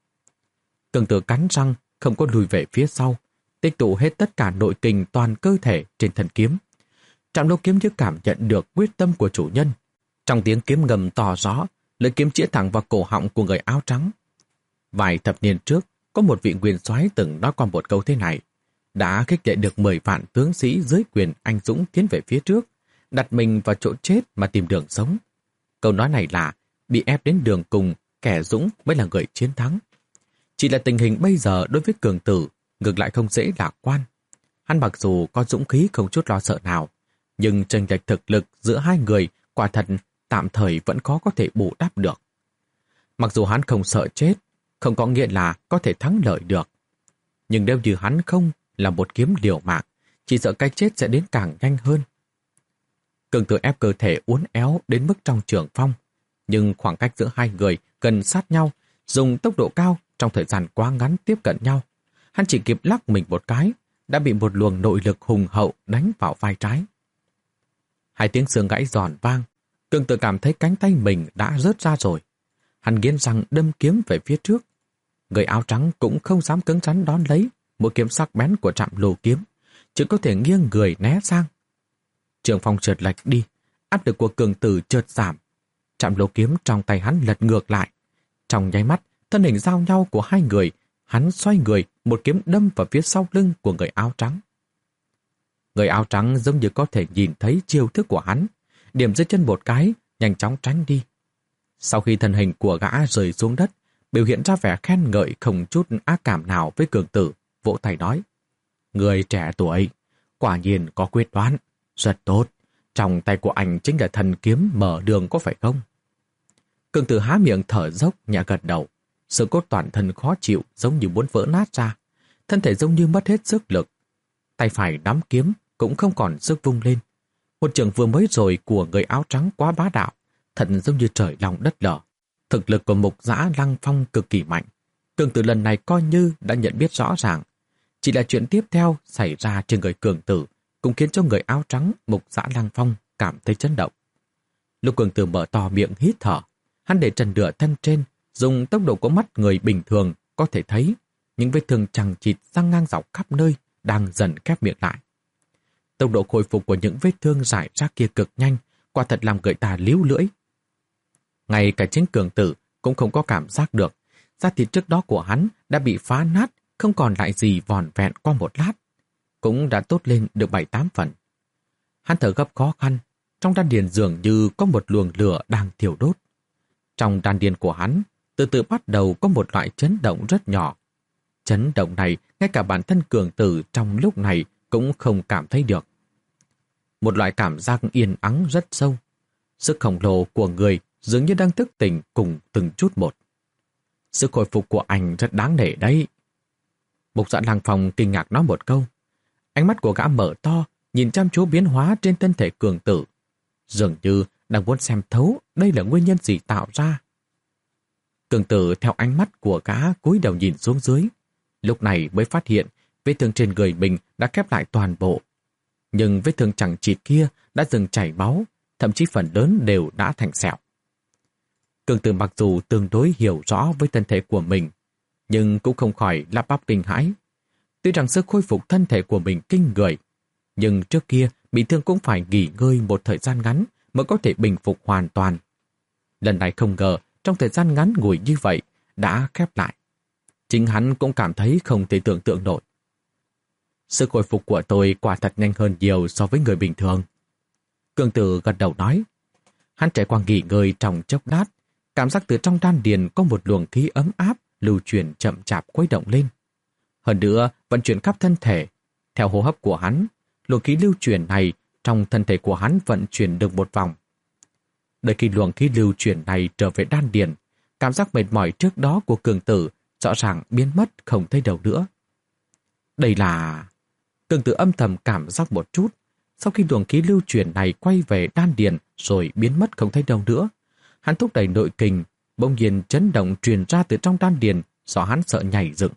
Cường Tử cắn răng, không có lùi về phía sau, tích tụ hết tất cả nội kình toàn cơ thể trên thân kiếm. Trạm đấu kiếm như cảm nhận được quyết tâm của chủ nhân. Trong tiếng kiếm ngầm to rõ, lưỡi kiếm chĩa thẳng vào cổ họng của người áo trắng. Vài thập niên trước, có một vị nguyên soái từng nói qua một câu thế này, đã khích lệ được mười vạn tướng sĩ dưới quyền anh dũng tiến về phía trước, đặt mình vào chỗ chết mà tìm đường sống. Câu nói này là, bị ép đến đường cùng, kẻ dũng mới là người chiến thắng. Chỉ là tình hình bây giờ đối với Cường Tử, ngược lại không dễ lạc quan. Hắn mặc dù có dũng khí không chút lo sợ nào, nhưng chênh lệch thực lực giữa hai người quả thật tạm thời vẫn khó có thể bù đắp được. Mặc dù hắn không sợ chết, không có nghĩa là có thể thắng lợi được. Nhưng nếu như hắn không là một kiếm liều mạng, chỉ sợ cái chết sẽ đến càng nhanh hơn. Cường Tử ép cơ thể uốn éo đến mức trong trường phong, nhưng khoảng cách giữa hai người gần sát nhau, dùng tốc độ cao trong thời gian quá ngắn tiếp cận nhau. Hắn chỉ kịp lắc mình một cái, đã bị một luồng nội lực hùng hậu đánh vào vai trái. Hai tiếng xương gãy giòn vang, Cường Tử cảm thấy cánh tay mình đã rớt ra rồi. Hắn nghiến răng đâm kiếm về phía trước. Người áo trắng cũng không dám cứng rắn đón lấy một kiếm sắc bén của Trạm Lô kiếm, chỉ có thể nghiêng người né sang. Trường phong trượt lệch đi, áp lực của Cường Tử chợt giảm. Trạm Lô kiếm trong tay hắn lật ngược lại. Trong nháy mắt, thân hình giao nhau của hai người, hắn xoay người, một kiếm đâm vào phía sau lưng của người áo trắng. Người áo trắng giống như có thể nhìn thấy chiêu thức của hắn, điểm dưới chân một cái, nhanh chóng tránh đi. Sau khi thân hình của gã rơi xuống đất, biểu hiện ra vẻ khen ngợi không chút ác cảm nào với Cường Tử, vỗ tay nói: Người trẻ tuổi, quả nhiên có quyết đoán, rất tốt. Trong tay của anh chính là thần kiếm mở đường có phải không? Cường Tử há miệng thở dốc, nhẹ gật đầu. Xương cốt toàn thân khó chịu, giống như muốn vỡ nát ra. Thân thể giống như mất hết sức lực. Tay phải nắm kiếm cũng không còn sức vung lên. Một trường vừa mới rồi của người áo trắng quá bá đạo, thật giống như trời lòng đất lở. Thực lực của Mục Dã Lăng Phong cực kỳ mạnh. Cường Tử lần này coi như đã nhận biết rõ ràng. Chỉ là chuyện tiếp theo xảy ra trên người Cường Tử cũng khiến cho người áo trắng Mục Dã Lăng Phong cảm thấy chấn động. Lúc Cường Tử mở to miệng hít thở, hắn để trần nửa thân trên, dùng tốc độ của mắt người bình thường có thể thấy những vết thương chằng chịt răng ngang dọc khắp nơi đang dần khép miệng lại. Tốc độ khôi phục của những vết thương rải rác kia cực nhanh, quả thật làm người ta líu lưỡi. Ngay cả chính Cường Tử cũng không có cảm giác được, da thịt trước đó của hắn đã bị phá nát, không còn lại gì vòn vẹn qua một lát, cũng đã tốt lên được bảy tám phần. Hắn thở gấp khó khăn, trong đan điền dường như có một luồng lửa đang thiêu đốt. Trong đan điền của hắn, từ từ bắt đầu có một loại chấn động rất nhỏ. Chấn động này, ngay cả bản thân Cường Tử trong lúc này cũng không cảm thấy được. Một loại cảm giác yên ắng rất sâu. Sức khổng lồ của người dường như đang thức tỉnh cùng từng chút một. Sức hồi phục của anh rất đáng nể đấy. Mục Dã Lăng Phong kinh ngạc nói một câu. Ánh mắt của gã mở to, nhìn chăm chú biến hóa trên thân thể Cường Tử. Dường như đang muốn xem thấu đây là nguyên nhân gì tạo ra. Cường Tử theo ánh mắt của gã cúi đầu nhìn xuống dưới. Lúc này mới phát hiện vết thương trên người mình đã khép lại toàn bộ. Nhưng vết thương chẳng chịt kia đã dừng chảy máu, thậm chí phần lớn đều đã thành sẹo. Cường Tử mặc dù tương đối hiểu rõ với thân thể của mình, nhưng cũng không khỏi lắp bắp kinh hãi. Tuy rằng sức khôi phục thân thể của mình kinh người, nhưng trước kia bị thương cũng phải nghỉ ngơi một thời gian ngắn mới có thể bình phục hoàn toàn. Lần này không ngờ trong thời gian ngắn ngủi như vậy đã khép lại. Chính hắn cũng cảm thấy không thể tưởng tượng nổi. Sức hồi phục của tôi quả thật nhanh hơn nhiều so với người bình thường. Cường Tử gật đầu nói. Hắn trải qua nghỉ ngơi trong chốc lát, cảm giác từ trong đan điền có một luồng khí ấm áp lưu chuyển chậm chạp khuấy động lên. Hơn nữa, vận chuyển khắp thân thể. Theo hô hấp của hắn, luồng khí lưu chuyển này trong thân thể của hắn vận chuyển được một vòng. Đợi khi luồng khí lưu chuyển này trở về đan điền, cảm giác mệt mỏi trước đó của Cường Tử rõ ràng biến mất không thấy đâu nữa. Đây là... Cường Tử âm thầm cảm giác một chút. Sau khi luồng khí lưu chuyển này quay về đan điền rồi biến mất không thấy đâu nữa, hắn thúc đẩy nội kình, bỗng nhiên chấn động truyền ra từ trong đan điền, do hắn sợ nhảy dựng.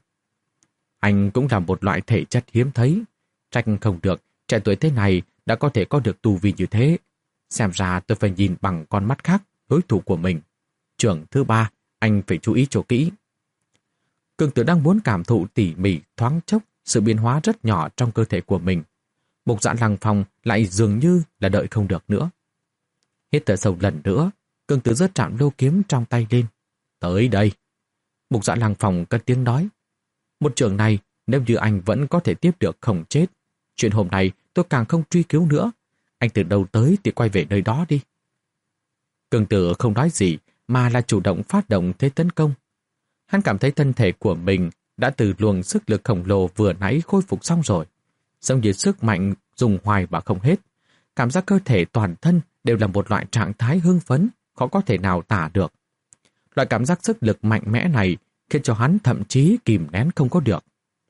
Anh cũng là một loại thể chất hiếm thấy, trách không được, trẻ tuổi thế này đã có thể có được tu vi như thế. Xem ra tôi phải nhìn bằng con mắt khác đối thủ của mình. Trưởng thứ ba, anh phải chú ý cho kỹ. Cường Tử đang muốn cảm thụ tỉ mỉ thoáng chốc sự biến hóa rất nhỏ trong cơ thể của mình. Mục Dã Lăng Phong lại dường như là đợi không được nữa. Hít thở sâu lần nữa, Cường Tử giơ trạm lô kiếm trong tay lên. Tới đây. Mục Dã Lăng Phong cất tiếng nói. Một trường này, nếu như anh vẫn có thể tiếp được không chết. Chuyện hôm nay tôi càng không truy cứu nữa. Anh từ đâu tới thì quay về nơi đó đi. Cường Tử không nói gì mà là chủ động phát động thế tấn công. Hắn cảm thấy thân thể của mình đã từ luồng sức lực khổng lồ vừa nãy khôi phục xong rồi. Giống như sức mạnh dùng hoài mà không hết. Cảm giác cơ thể toàn thân đều là một loại trạng thái hưng phấn, khó có thể nào tả được. Loại cảm giác sức lực mạnh mẽ này khiến cho hắn thậm chí kìm nén không có được.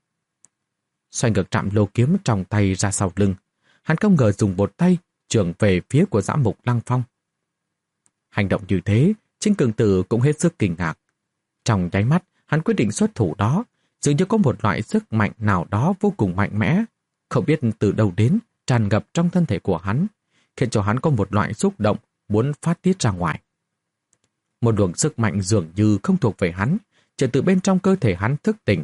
Xoay ngược trạm lô kiếm trong tay ra sau lưng, hắn không ngờ dùng một tay chưởng về phía của Dã Mục Lăng Phong. Hành động như thế, chính Cường Tử cũng hết sức kinh ngạc. Trong nháy mắt, hắn quyết định xuất thủ đó, dường như có một loại sức mạnh nào đó vô cùng mạnh mẽ, không biết từ đâu đến, tràn ngập trong thân thể của hắn, khiến cho hắn có một loại xúc động muốn phát tiết ra ngoài. Một luồng sức mạnh dường như không thuộc về hắn, chợt từ bên trong cơ thể hắn thức tỉnh.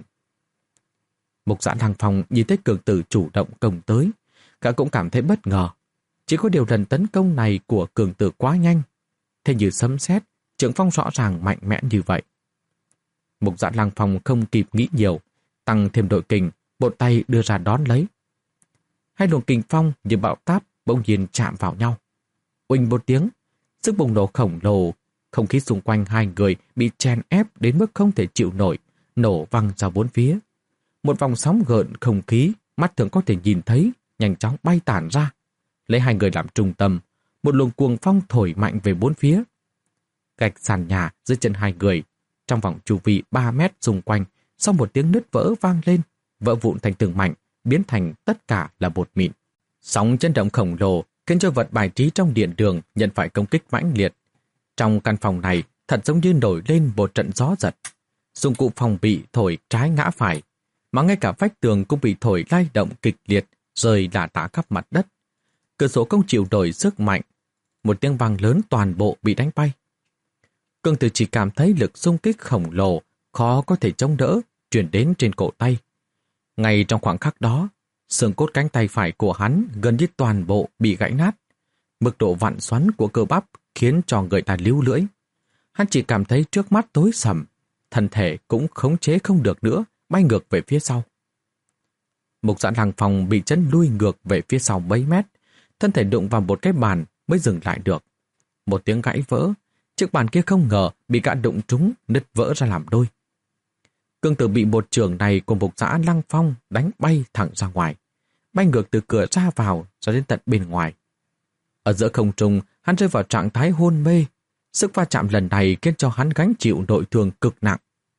Mục Dã Lăng Phong nhìn thấy Cường Tử chủ động công tới, cả cũng cảm thấy bất ngờ. Chỉ có điều lần tấn công này của Cường Tử quá nhanh, thế như sấm sét, trưởng phong rõ ràng mạnh mẽ như vậy. Mục Dã Lăng Phong không kịp nghĩ nhiều, tăng thêm đội kình, một tay đưa ra đón lấy. Hai luồng kình phong như bão táp bỗng nhiên chạm vào nhau. Uỳnh một tiếng, sức bùng nổ khổng lồ, không khí xung quanh hai người bị chèn ép đến mức không thể chịu nổi, nổ văng ra bốn phía. Một vòng sóng gợn không khí, mắt thường có thể nhìn thấy, nhanh chóng bay tản ra. Lấy hai người làm trung tâm, một luồng cuồng phong thổi mạnh về bốn phía. gạch sàn nhà dưới chân hai người. Trong vòng chu vi ba mét xung quanh, sau một tiếng nứt vỡ vang lên, vỡ vụn thành từng mảnh, biến thành tất cả là bột mịn. Sóng chấn động khổng lồ khiến cho vật bài trí trong điện đường nhận phải công kích mãnh liệt. Trong căn phòng này thật giống như nổi lên một trận gió giật. Dụng cụ phòng bị thổi trái ngã phải, mà ngay cả vách tường cũng bị thổi lay động kịch liệt, rơi lả tả khắp mặt đất. Cửa sổ không chịu nổi sức mạnh, một tiếng vang lớn toàn bộ bị đánh bay. Cường Tử chỉ cảm thấy lực xung kích khổng lồ, khó có thể chống đỡ, truyền đến trên cổ tay. Ngay trong khoảng khắc đó, xương cốt cánh tay phải của hắn gần như toàn bộ bị gãy nát. Mức độ vặn xoắn của cơ bắp khiến cho người ta líu lưỡi. Hắn chỉ cảm thấy trước mắt tối sầm, thân thể cũng khống chế không được nữa, bay ngược về phía sau. Mục Dạ Lăng Phong bị chân lui ngược về phía sau mấy mét, thân thể đụng vào một cái bàn mới dừng lại được. Một tiếng gãy vỡ, chiếc bàn kia không ngờ bị gã đụng trúng, nứt vỡ ra làm đôi. Cường Tử bị một trường này của Mục Dạ Lăng Phong đánh bay thẳng ra ngoài, bay ngược từ cửa ra vào ra đến tận bên ngoài. Ở giữa không trung, hắn rơi vào trạng thái hôn mê. Sức va chạm lần này khiến cho hắn gánh chịu nội thương cực nặng.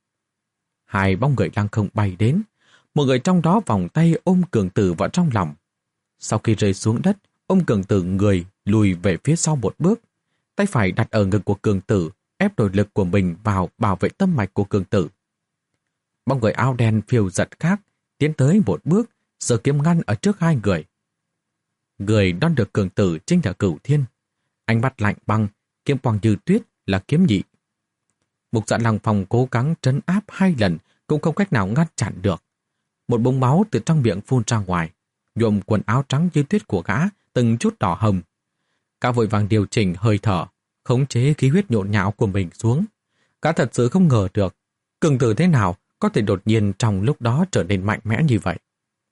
Hai bóng người lăng không bay đến, một người trong đó vòng tay ôm Cường Tử vào trong lòng. Sau khi rơi xuống đất, ôm Cường Tử người lùi về phía sau một bước, tay phải đặt ở ngực của Cường Tử, ép nội lực của mình vào bảo vệ tâm mạch của Cường Tử. Bóng người áo đen phiêu giật khác tiến tới một bước, giơ kiếm ngăn ở trước hai người. Người đón được Cường Tử chính là Cửu Thiên. Ánh mắt lạnh băng, kiếm quang như tuyết là Kiếm Nhị. Mục Dạ Lăng Phong cố gắng trấn áp hai lần cũng không cách nào ngăn chặn được. Một búng máu từ trong miệng phun ra ngoài, nhuộm quần áo trắng như tuyết của gã từng chút đỏ hồng. Gã vội vàng điều chỉnh hơi thở, khống chế khí huyết nhộn nhạo của mình xuống. Gã thật sự không ngờ được Cường Tử thế nào có thể đột nhiên trong lúc đó trở nên mạnh mẽ như vậy.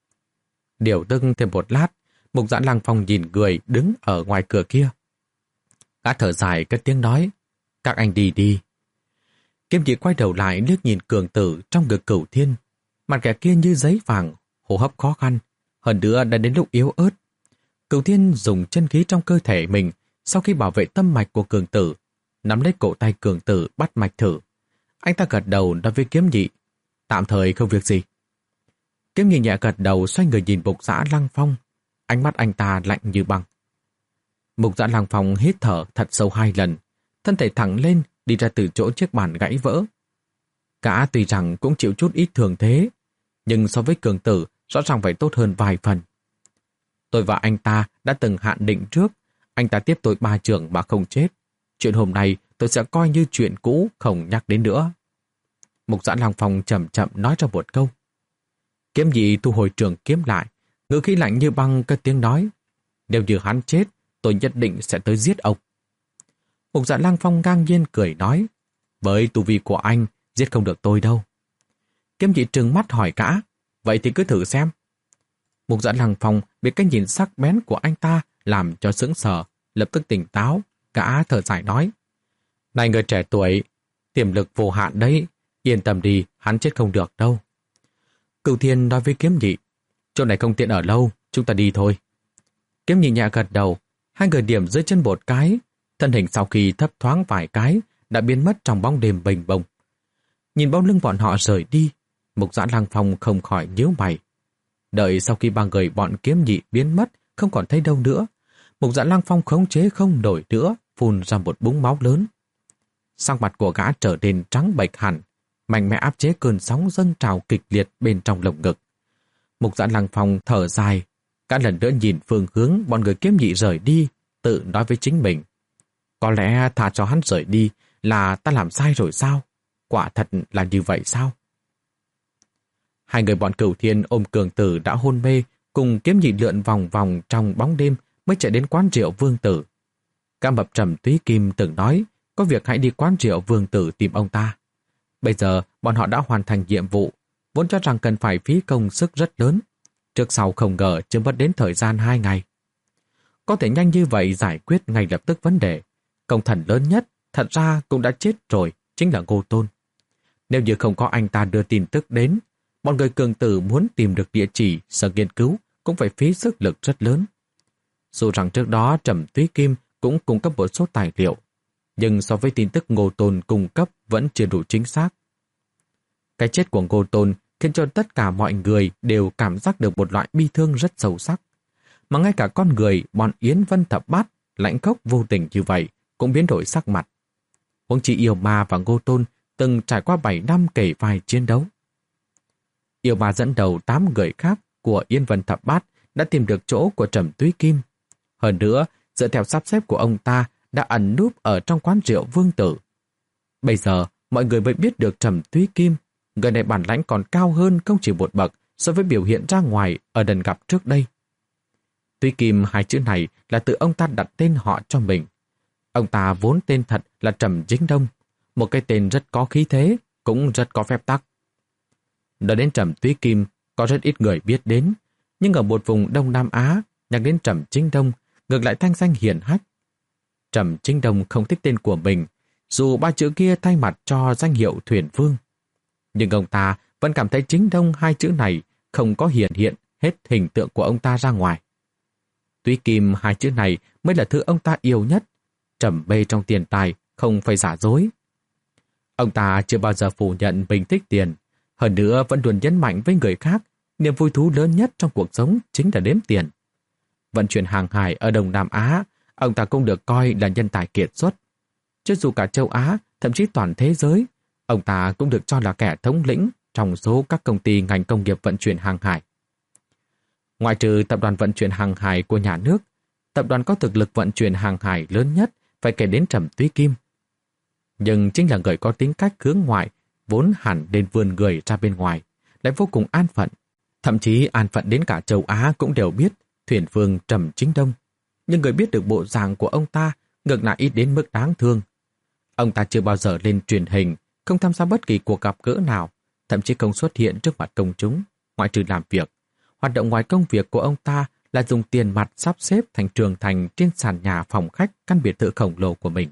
Điều tưng thêm một lát, Mục Dạ Lăng Phong nhìn người đứng ở ngoài cửa kia. Gã thở dài cất tiếng nói, các anh đi đi. Kiếm Nhị quay đầu lại liếc nhìn Cường Tử trong ngực Cửu Thiên. Mặt kẻ kia như giấy vàng, hô hấp khó khăn, hơn nữa đã đến lúc yếu ớt. Cửu Thiên dùng chân khí trong cơ thể mình sau khi bảo vệ tâm mạch của Cường Tử, nắm lấy cổ tay Cường Tử bắt mạch thử. Anh ta gật đầu nói với Kiếm Nhị, tạm thời không việc gì. Kiếm Nhị nhẹ gật đầu xoay người nhìn Mục Dạ Lăng Phong, ánh mắt anh ta lạnh như băng. Mục Dạ Lăng Phong hít thở thật sâu hai lần, thân thể thẳng lên đi ra từ chỗ chiếc bàn gãy vỡ. Gã tuy rằng cũng chịu chút ít thương thế, nhưng so với Cường Tử rõ ràng phải tốt hơn vài phần. Tôi và anh ta đã từng hạn định trước, anh ta tiếp tôi ba trường mà không chết. Chuyện hôm nay tôi sẽ coi như chuyện cũ không nhắc đến nữa. Mục Dạ Lăng Phong chậm chậm nói ra một câu. Kiếm Nhị thu hồi trường kiếm lại, ngữ khí lạnh như băng cất tiếng nói, nếu như hắn chết, tôi nhất định sẽ tới giết ông. Mục Dạ Lăng Phong ngang nhiên cười nói, với tu vi của anh, giết không được tôi đâu. Kiếm Nhị trừng mắt hỏi gã, vậy thì cứ thử xem. Mục Dạ Lăng Phong bị cái nhìn sắc bén của anh ta làm cho sững sờ, lập tức tỉnh táo, gã thở dài nói, này người trẻ tuổi, tiềm lực vô hạn đấy, yên tâm đi, hắn chết không được đâu. Cửu Thiên nói với Kiếm Nhị, chỗ này không tiện ở lâu, chúng ta đi thôi. Kiếm Nhị nhẹ gật đầu, hai người điểm dưới chân một cái, thân hình sau khi thấp thoáng vài cái đã biến mất trong bóng đêm bềnh bồng. Nhìn bóng lưng bọn họ rời đi, Mục Dạ Lăng Phong không khỏi nhíu mày. Đợi sau khi ba người bọn Kiếm Nhị biến mất, không còn thấy đâu nữa, Mục Dạ Lăng Phong khống chế không nổi nữa, phun ra một búng máu lớn. Sắc mặt của gã trở nên trắng bệch hẳn, mạnh mẽ áp chế cơn sóng dâng trào kịch liệt bên trong lồng ngực. Mục Dạ Lăng Phong thở dài, gã lần nữa nhìn phương hướng bọn người Kiếm Nhị rời đi, tự nói với chính mình. Có lẽ thả cho hắn rời đi là ta làm sai rồi sao? Quả thật là như vậy sao? Hai người bọn Cửu Thiên ôm Cường Tử đã hôn mê, cùng Kiếm Nhị lượn vòng vòng trong bóng đêm mới chạy đến quán rượu Vương Tử. Ca Mập Trầm Túy Kim từng nói, có việc hãy đi quán rượu Vương Tử tìm ông ta. Bây giờ bọn họ đã hoàn thành nhiệm vụ, vốn cho rằng cần phải phí công sức rất lớn. Trước sau không ngờ chưa mất đến thời gian hai ngày. Có thể nhanh như vậy giải quyết ngay lập tức vấn đề. Công thần lớn nhất thật ra cũng đã chết rồi, chính là Ngô Tôn. Nếu như không có anh ta đưa tin tức đến, bọn người Cường Tử muốn tìm được địa chỉ sở nghiên cứu cũng phải phí sức lực rất lớn. Dù rằng trước đó Trầm Túy Kim cũng cung cấp một số tài liệu, nhưng so với tin tức Ngô Tôn cung cấp vẫn chưa đủ chính xác. Cái chết của Ngô Tôn khiến cho tất cả mọi người đều cảm giác được một loại bi thương rất sâu sắc. Mà ngay cả con người bọn Yến Vân Thập Bát lãnh khốc vô tình như vậy cũng biến đổi sắc mặt. Huống chi Yêu Ma và Ngô Tôn từng trải qua bảy năm kể vai chiến đấu. Yêu Ma dẫn đầu tám người khác của Yến Vân Thập Bát đã tìm được chỗ của Trầm Túy Kim. Hơn nữa, dựa theo sắp xếp của ông ta đã ẩn núp ở trong quán rượu Vương Tử. Bây giờ, mọi người mới biết được Trầm Túy Kim, người này bản lãnh còn cao hơn không chỉ một bậc so với biểu hiện ra ngoài ở lần gặp trước đây. Túy Kim hai chữ này là tự ông ta đặt tên họ cho mình. Ông ta vốn tên thật là Trầm Chính Đông, một cái tên rất có khí thế, cũng rất có phép tắc. Nói đến Trầm Túy Kim, có rất ít người biết đến, nhưng ở một vùng Đông Nam Á, nhắc đến Trầm Chính Đông, ngược lại thanh danh hiển hách. Trầm Chính Đông không thích tên của mình, dù ba chữ kia thay mặt cho danh hiệu Thuyền Vương. Nhưng ông ta vẫn cảm thấy Chính Đông hai chữ này không có hiển hiện hết hình tượng của ông ta ra ngoài. Túy Kim hai chữ này mới là thứ ông ta yêu nhất, trầm mê trong tiền tài, không phải giả dối. Ông ta chưa bao giờ phủ nhận mình thích tiền, hơn nữa vẫn luôn nhấn mạnh với người khác, niềm vui thú lớn nhất trong cuộc sống chính là đếm tiền. Vận chuyển hàng hải ở Đông Nam Á, ông ta cũng được coi là nhân tài kiệt xuất. Chứ dù cả châu Á, thậm chí toàn thế giới, ông ta cũng được cho là kẻ thống lĩnh trong số các công ty ngành công nghiệp vận chuyển hàng hải. Ngoài trừ tập đoàn vận chuyển hàng hải của nhà nước, tập đoàn có thực lực vận chuyển hàng hải lớn nhất phải kể đến Trầm Túy Kim. Nhưng chính là người có tính cách hướng ngoại, vốn hẳn nên vươn người ra bên ngoài, lại vô cùng an phận. Thậm chí an phận đến cả châu Á cũng đều biết Thuyền Vương Trầm Chính Đông. Nhưng người biết được bộ dạng của ông ta ngược lại ít đến mức đáng thương. Ông ta chưa bao giờ lên truyền hình, không tham gia bất kỳ cuộc gặp gỡ nào, thậm chí không xuất hiện trước mặt công chúng, ngoại trừ làm việc. Hoạt động ngoài công việc của ông ta là dùng tiền mặt sắp xếp thành trường thành trên sàn nhà phòng khách căn biệt thự khổng lồ của mình.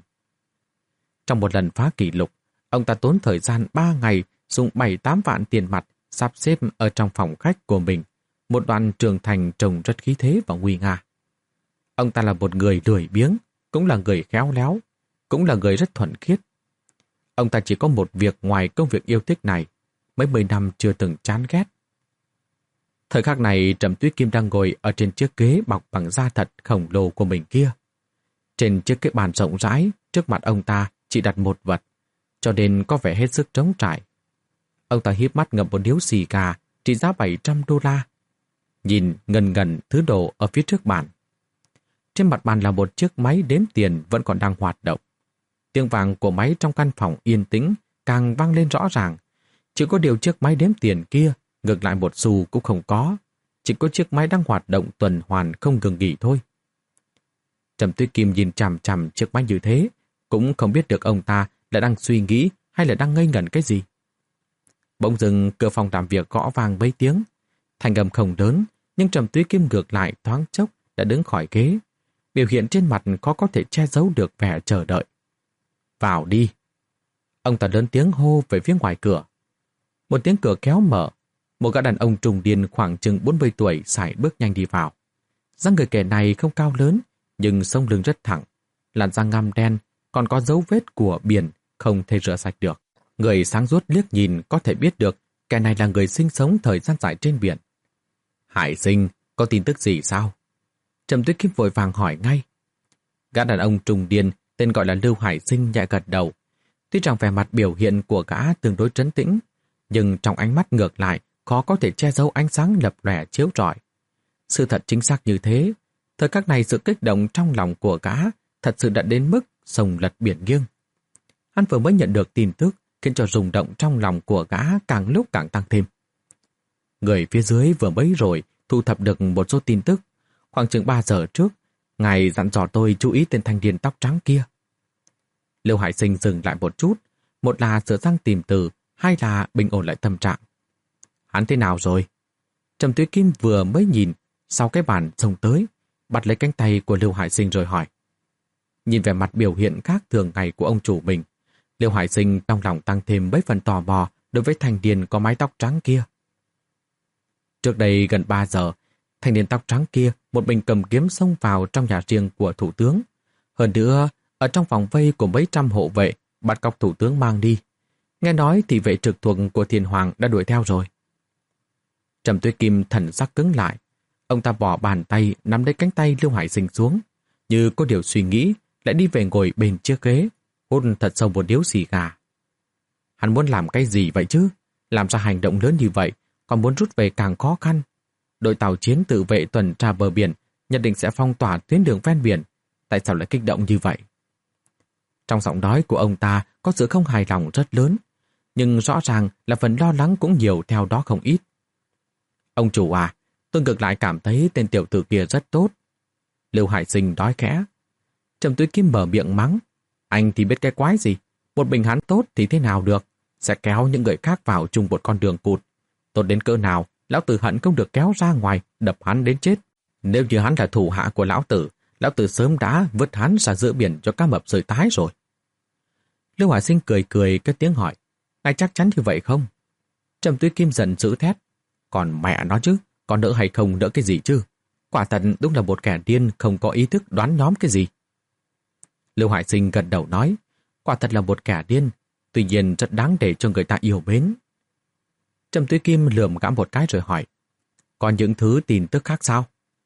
Trong một lần phá kỷ lục, ông ta tốn thời gian ba ngày dùng bảy tám vạn tiền mặt sắp xếp ở trong phòng khách của mình, một đoạn trường thành trông rất khí thế và nguy nga. Ông ta là một người lười biếng, cũng là người khéo léo, cũng là người rất thuần khiết. Ông ta chỉ có một việc ngoài công việc yêu thích này, mấy mươi năm chưa từng chán ghét. Thời khắc này, Trầm Túy Kim đang ngồi ở trên chiếc ghế bọc bằng da thật khổng lồ của mình kia. Trên chiếc ghế bàn rộng rãi, trước mặt ông ta chỉ đặt một vật, cho nên có vẻ hết sức trống trải. Ông ta híp mắt ngậm một điếu xì gà trị giá bảy trăm đô la, nhìn ngần ngần thứ đồ ở phía trước bàn. Trên mặt bàn là một chiếc máy đếm tiền vẫn còn đang hoạt động. Tiếng vang của máy trong căn phòng yên tĩnh càng vang lên rõ ràng. Chỉ có điều chiếc máy đếm tiền kia ngược lại một xu cũng không có. Chỉ có chiếc máy đang hoạt động tuần hoàn không ngừng nghỉ thôi. Trầm Túy Kim nhìn chằm chằm chiếc máy như thế, cũng không biết được ông ta là đang suy nghĩ hay là đang ngây ngẩn cái gì. Bỗng dưng cửa phòng làm việc gõ vang mấy tiếng. Thanh âm không lớn, nhưng Trầm Túy Kim ngược lại thoáng chốc đã đứng khỏi ghế. Biểu hiện trên mặt khó có thể che giấu được vẻ chờ đợi. Vào đi. Ông ta lớn tiếng hô về phía ngoài cửa. Một tiếng cửa kéo mở. Một gã đàn ông trùng niên khoảng chừng bốn mươi tuổi sải bước nhanh đi vào. Dáng người kẻ này không cao lớn, nhưng sống lưng rất thẳng. Làn da ngăm đen, còn có dấu vết của biển, không thể rửa sạch được. Người sáng suốt liếc nhìn có thể biết được kẻ này là người sinh sống thời gian dài trên biển. Hải Sinh, có tin tức gì sao? Trầm Tuyết Kim vội vàng hỏi ngay. Gã đàn ông trùng niên tên gọi là Lưu Hải Sinh nhẹ gật đầu. Tuy rằng vẻ mặt biểu hiện của gã tương đối trấn tĩnh, nhưng trong ánh mắt ngược lại khó có thể che giấu ánh sáng lập lòe chiếu rọi. Sự thật chính xác như thế, thời khắc này sự kích động trong lòng của gã thật sự đã đến mức sông lật biển nghiêng. Hắn vừa mới nhận được tin tức khiến cho rung động trong lòng của gã càng lúc càng tăng thêm. Người phía dưới vừa mới rồi thu thập được một số tin tức. Khoảng chừng ba giờ trước, ngài dặn dò tôi chú ý tên thanh niên tóc trắng kia. Lưu Hải Sinh dừng lại một chút, một là sửa sang tìm từ, hai là bình ổn lại tâm trạng. Hắn thế nào rồi? Trầm Tuyết Kim vừa mới nhìn, sau cái bàn xông tới, bắt lấy cánh tay của Lưu Hải Sinh rồi hỏi. Nhìn vẻ mặt biểu hiện khác thường ngày của ông chủ mình, Lưu Hải Sinh trong lòng tăng thêm mấy phần tò mò đối với thanh niên có mái tóc trắng kia. Trước đây gần ba giờ, thanh niên tóc trắng kia một mình cầm kiếm xông vào trong nhà riêng của thủ tướng. Hơn nữa, ở trong vòng vây của mấy trăm hộ vệ, bắt cóc thủ tướng mang đi. Nghe nói thì vệ trực thuộc của Thiên Hoàng đã đuổi theo rồi. Trầm Tuế Kim thần sắc cứng lại. Ông ta bỏ bàn tay nắm lấy cánh tay Lưu Hải Sinh xuống, như có điều suy nghĩ, lại đi về ngồi bên chiếc ghế, hút thật sâu một điếu xì gà. Hắn muốn làm cái gì vậy chứ? Làm ra hành động lớn như vậy, còn muốn rút về càng khó khăn. Đội tàu chiến tự vệ tuần tra bờ biển nhất định sẽ phong tỏa tuyến đường ven biển. Tại sao lại kích động như vậy? Trong giọng nói của ông ta có sự không hài lòng rất lớn, nhưng rõ ràng là phần lo lắng cũng nhiều theo đó không ít. Ông chủ à, tôi ngược lại cảm thấy tên tiểu tử kia rất tốt. Lưu Hải Sinh nói khẽ. Trầm Tuế Kim mở miệng mắng. Anh thì biết cái quái gì? Một mình hắn tốt thì thế nào được? Sẽ kéo những người khác vào chung một con đường cụt. Tốt đến cỡ nào, lão tử hận không được kéo ra ngoài, đập hắn đến chết. Nếu như hắn là thủ hạ của lão tử, lão tử sớm đã vứt hắn ra giữa biển cho cá mập sơi tái rồi. Lưu Hải Sinh cười cười cất tiếng hỏi. Ngài chắc chắn như vậy không? Trầm Tuế Kim giận dữ thét. Còn mẹ nó chứ, còn đỡ hay không đỡ cái gì chứ? Quả thật đúng là một kẻ điên không có ý thức đoán nhóm cái gì. Lưu Hải Sinh gật đầu nói, quả thật là một kẻ điên, tuy nhiên rất đáng để cho người ta yêu mến. Trầm Tuế Kim lườm gã một cái rồi hỏi, còn những thứ tin tức khác sao?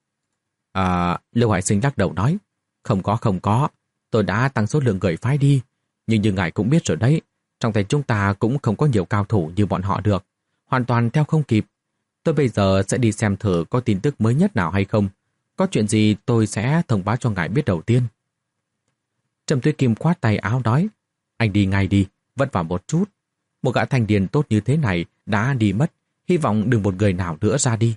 À, Lưu Hải Sinh lắc đầu nói, không có không có, tôi đã tăng số lượng người phái đi, nhưng như ngài cũng biết rồi đấy, trong tay chúng ta cũng không có nhiều cao thủ như bọn họ được, hoàn toàn theo không kịp. Tôi bây giờ sẽ đi xem thử có tin tức mới nhất nào hay không. Có chuyện gì tôi sẽ thông báo cho ngài biết đầu tiên. Trầm Tuế Kim khoát tay áo nói, anh đi ngay đi, vất vả một chút. Một gã thanh niên tốt như thế này đã đi mất, hy vọng đừng một người nào nữa ra đi.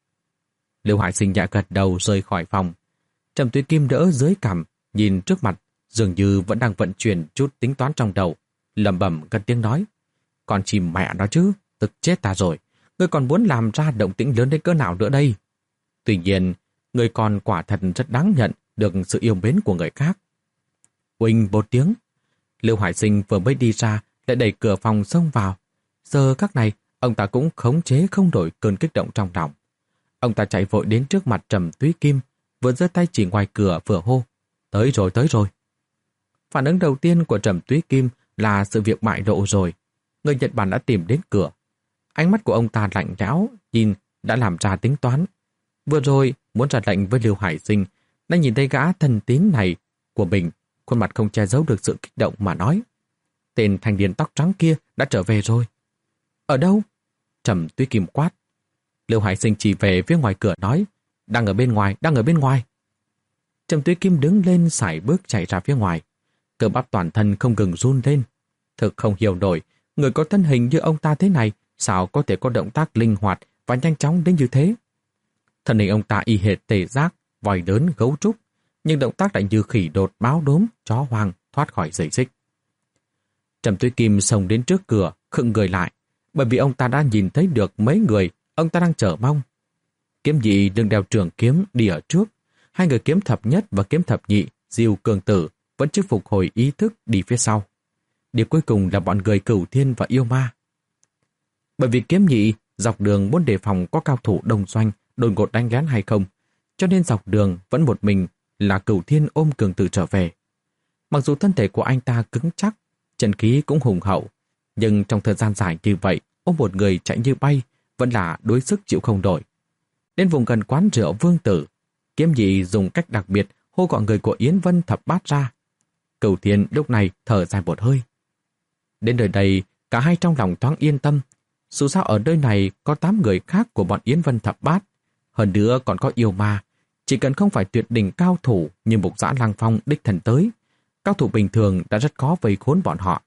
Lưu Hải Sinh nhẹ gật đầu rời khỏi phòng. Trầm Tuế Kim đỡ dưới cằm, nhìn trước mặt, dường như vẫn đang vận chuyển chút tính toán trong đầu, lẩm bẩm cất tiếng nói, còn chìm mẹ nó chứ, tức chết ta rồi. Ngươi còn muốn làm ra động tĩnh lớn đến cỡ nào nữa đây? Tuy nhiên, ngươi còn quả thật rất đáng nhận được sự yêu mến của người khác. Huỳnh một tiếng, Lưu Hải Sinh vừa mới đi ra, lại đẩy cửa phòng xông vào. Giờ các này, ông ta cũng khống chế không đổi cơn kích động trong lòng. Ông ta chạy vội đến trước mặt Trầm Tuế Kim, vừa giơ tay chỉ ngoài cửa vừa hô, tới rồi, tới rồi. Phản ứng đầu tiên của Trầm Tuế Kim là sự việc bại lộ rồi. Người Nhật Bản đã tìm đến cửa. Ánh mắt của ông ta lạnh lẽo, nhìn đã làm ra tính toán. Vừa rồi muốn ra lệnh với Lưu Hải Sinh, đã nhìn thấy gã thân tín này của mình, khuôn mặt không che giấu được sự kích động mà nói. Tên thanh niên tóc trắng kia đã trở về rồi. Ở đâu? Trầm Tuế Kim quát. Lưu Hải Sinh chỉ về phía ngoài cửa nói, đang ở bên ngoài, đang ở bên ngoài. Trầm Tuế Kim đứng lên sải bước chạy ra phía ngoài. Cơ bắp toàn thân không ngừng run lên. Thực không hiểu nổi, người có thân hình như ông ta thế này, sao có thể có động tác linh hoạt và nhanh chóng đến như thế? Thân hình ông ta y hệt tê giác, vòi lớn, gấu trúc, nhưng động tác lại như khỉ đột, báo đốm, chó hoang thoát khỏi dây xích. Trầm Tuế Kim xông đến trước cửa, khựng người lại, bởi vì ông ta đã nhìn thấy được mấy người ông ta đang chờ mong. Kiếm nhị đừng đeo trường kiếm đi ở trước, hai người kiếm thập nhất và kiếm thập nhị, Diêu Cường Tử vẫn chưa phục hồi ý thức đi phía sau. Điều cuối cùng là bọn người Cửu Thiên và Yêu Ma. Bởi vì kiếm nhị dọc đường muốn đề phòng có cao thủ đông doanh đột ngột đánh lén hay không, cho nên dọc đường vẫn một mình là Cửu Thiên ôm Cường Tử trở về. Mặc dù thân thể của anh ta cứng chắc, chân khí cũng hùng hậu, nhưng trong thời gian dài như vậy, ôm một người chạy như bay vẫn là đối sức chịu không nổi. Đến vùng gần quán rượu Vương Tử, kiếm nhị dùng cách đặc biệt hô gọi người của Yến Vân Thập Bát ra. Cửu Thiên lúc này thở dài một hơi. Đến nơi đây, cả hai trong lòng thoáng yên tâm. Dù sao ở nơi này có tám người khác của bọn Yến Vân Thập Bát, hơn nữa còn có Yêu Ma. Chỉ cần không phải tuyệt đỉnh cao thủ như Mục Dã Lăng Phong đích thần tới, cao thủ bình thường đã rất khó vây khốn bọn họ.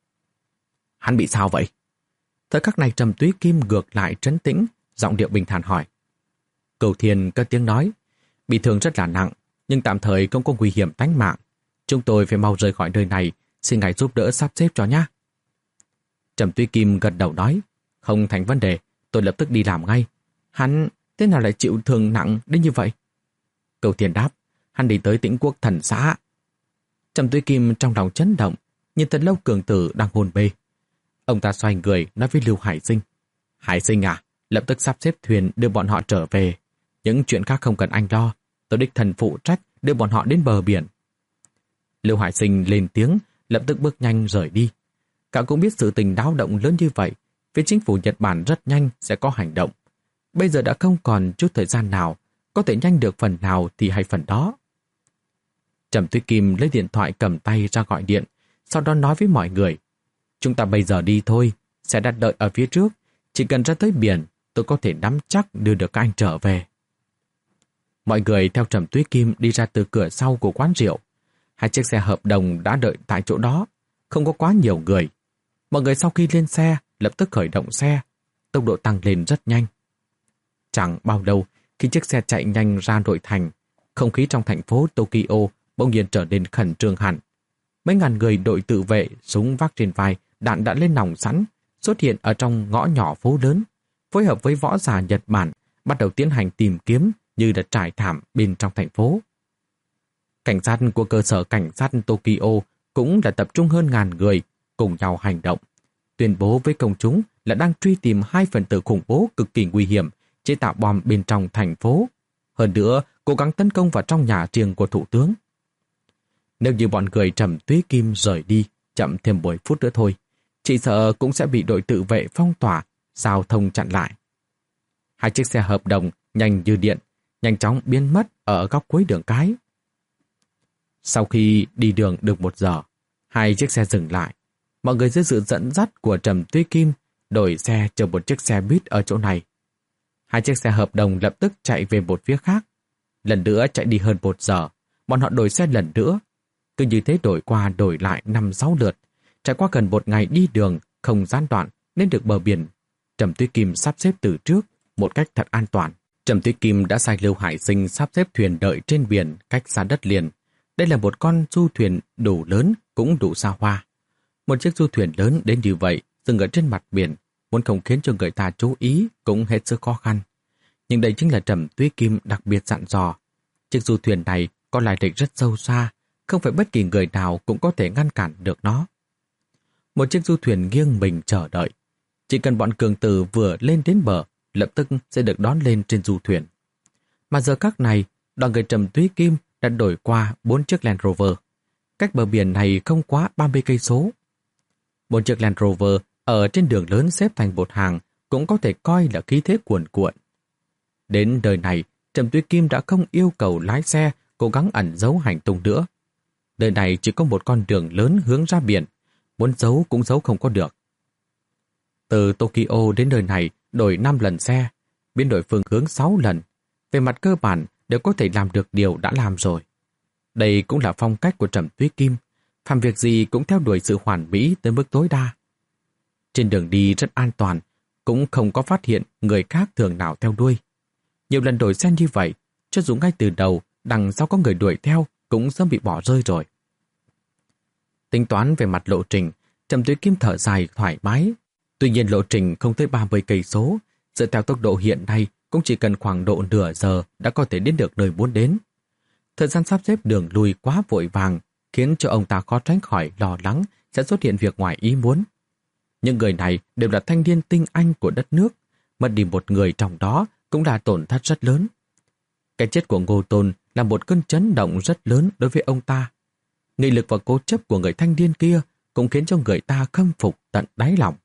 Hắn bị sao vậy? Thời khắc này Trầm Tuế Kim ngược lại trấn tĩnh, giọng điệu bình thản hỏi. Cửu Thiên cất tiếng nói, bị thương rất là nặng, nhưng tạm thời không có nguy hiểm tánh mạng. Chúng tôi phải mau rời khỏi nơi này, xin ngài giúp đỡ sắp xếp cho nhé. Trầm Tuế Kim gật đầu nói, không thành vấn đề, tôi lập tức đi làm ngay. Hắn thế nào lại chịu thương nặng đến như vậy? Cửu Thiên đáp, hắn đi tới Tĩnh Quốc Thần Xã. Trầm Tuế Kim trong lòng chấn động, nhìn thật lâu Cường Tử đang hôn mê. Ông ta xoay người nói với Lưu Hải Sinh, Hải Sinh à, lập tức sắp xếp thuyền đưa bọn họ trở về. Những chuyện khác không cần anh lo, tôi đích thần phụ trách đưa bọn họ đến bờ biển. Lưu Hải Sinh lên tiếng, lập tức bước nhanh rời đi. Cậu cũng biết sự tình náo động lớn như vậy, phía chính phủ Nhật Bản rất nhanh sẽ có hành động. Bây giờ đã không còn chút thời gian nào, có thể nhanh được phần nào thì hay phần đó. Trầm Tuyết Kim lấy điện thoại cầm tay ra gọi điện, sau đó nói với mọi người. Chúng ta bây giờ đi thôi, sẽ đặt đợi ở phía trước, chỉ cần ra tới biển, tôi có thể nắm chắc đưa được các anh trở về. Mọi người theo Trầm Tuyết Kim đi ra từ cửa sau của quán rượu. Hai chiếc xe hợp đồng đã đợi tại chỗ đó, không có quá nhiều người. Mọi người sau khi lên xe, lập tức khởi động xe, tốc độ tăng lên rất nhanh. Chẳng bao lâu, khi chiếc xe chạy nhanh ra nội thành, không khí trong thành phố Tokyo bỗng nhiên trở nên khẩn trương hẳn. Mấy ngàn người đội tự vệ, súng vác trên vai, đạn đã lên nòng sẵn, xuất hiện ở trong ngõ nhỏ phố lớn, phối hợp với võ giả Nhật Bản, bắt đầu tiến hành tìm kiếm như đã trải thảm bên trong thành phố. Cảnh sát của cơ sở cảnh sát Tokyo cũng đã tập trung hơn ngàn người, cùng nhau hành động, tuyên bố với công chúng là đang truy tìm hai phần tử khủng bố cực kỳ nguy hiểm, chế tạo bom bên trong thành phố. Hơn nữa, cố gắng tấn công vào trong nhà riêng của thủ tướng. Nếu như bọn người Trầm Tuyết Kim rời đi, chậm thêm mười phút nữa thôi, chỉ sợ cũng sẽ bị đội tự vệ phong tỏa, giao thông chặn lại. Hai chiếc xe hợp đồng nhanh như điện, nhanh chóng biến mất ở góc cuối đường cái. Sau khi đi đường được một giờ, hai chiếc xe dừng lại. Mọi người dưới sự dẫn dắt của Trầm Tuyết Kim đổi xe chờ một chiếc xe buýt ở chỗ này. Hai chiếc xe hợp đồng lập tức chạy về một phía khác. Lần nữa chạy đi hơn một giờ, bọn họ đổi xe lần nữa. Cứ như thế đổi qua đổi lại năm sáu lượt. Trải qua gần một ngày đi đường không gián đoạn nên được bờ biển. Trầm Tuyết Kim sắp xếp từ trước một cách thật an toàn. Trầm Tuyết Kim đã sai Lưu Hải Sinh sắp xếp thuyền đợi trên biển cách xa đất liền. Đây là một con du thuyền đủ lớn cũng đủ xa hoa. Một chiếc du thuyền lớn đến như vậy dừng ở trên mặt biển, muốn không khiến cho người ta chú ý cũng hết sức khó khăn. Nhưng đây chính là Trầm Tuyết Kim đặc biệt dặn dò. Chiếc du thuyền này có lai lịch rất sâu xa, không phải bất kỳ người nào cũng có thể ngăn cản được nó. Một chiếc du thuyền nghiêng mình chờ đợi. Chỉ cần bọn cường tử vừa lên đến bờ, lập tức sẽ được đón lên trên du thuyền. Mà giờ khắc này, đoàn người Trầm Tuyết Kim đã đổi qua bốn chiếc Land Rover. Cách bờ biển này không quá ba mươi cây số. Bốn chiếc Land Rover ở trên đường lớn xếp thành một hàng cũng có thể coi là khí thế cuồn cuộn. Đến đời này, Trầm Tuyết Kim đã không yêu cầu lái xe cố gắng ẩn giấu hành tung nữa. Đời này chỉ có một con đường lớn hướng ra biển, muốn giấu cũng giấu không có được. Từ Tokyo đến nơi này đổi năm lần xe, biến đổi phương hướng sáu lần. Về mặt cơ bản đều có thể làm được điều đã làm rồi. Đây cũng là phong cách của Trầm Tuyết Kim, làm việc gì cũng theo đuổi sự hoàn mỹ tới mức tối đa. Trên đường đi rất an toàn, cũng không có phát hiện người khác thường nào theo đuôi. Nhiều lần đổi xe như vậy, cho dù ngay từ đầu đằng sau có người đuổi theo cũng sớm bị bỏ rơi rồi. Tính toán về mặt lộ trình, Trầm Tuyết Kim thở dài thoải mái. Tuy nhiên lộ trình không tới ba mươi cây số, dựa theo tốc độ hiện nay cũng chỉ cần khoảng độ nửa giờ đã có thể đến được nơi muốn đến. Thời gian sắp xếp đường lui quá vội vàng, khiến cho ông ta khó tránh khỏi lo lắng sẽ xuất hiện việc ngoài ý muốn. Những người này đều là thanh niên tinh anh của đất nước, mất đi một người trong đó cũng là tổn thất rất lớn. Cái chết của Ngô Tôn là một cơn chấn động rất lớn đối với ông ta. Nghị lực và cố chấp của người thanh niên kia cũng khiến cho người ta khâm phục tận đáy lòng.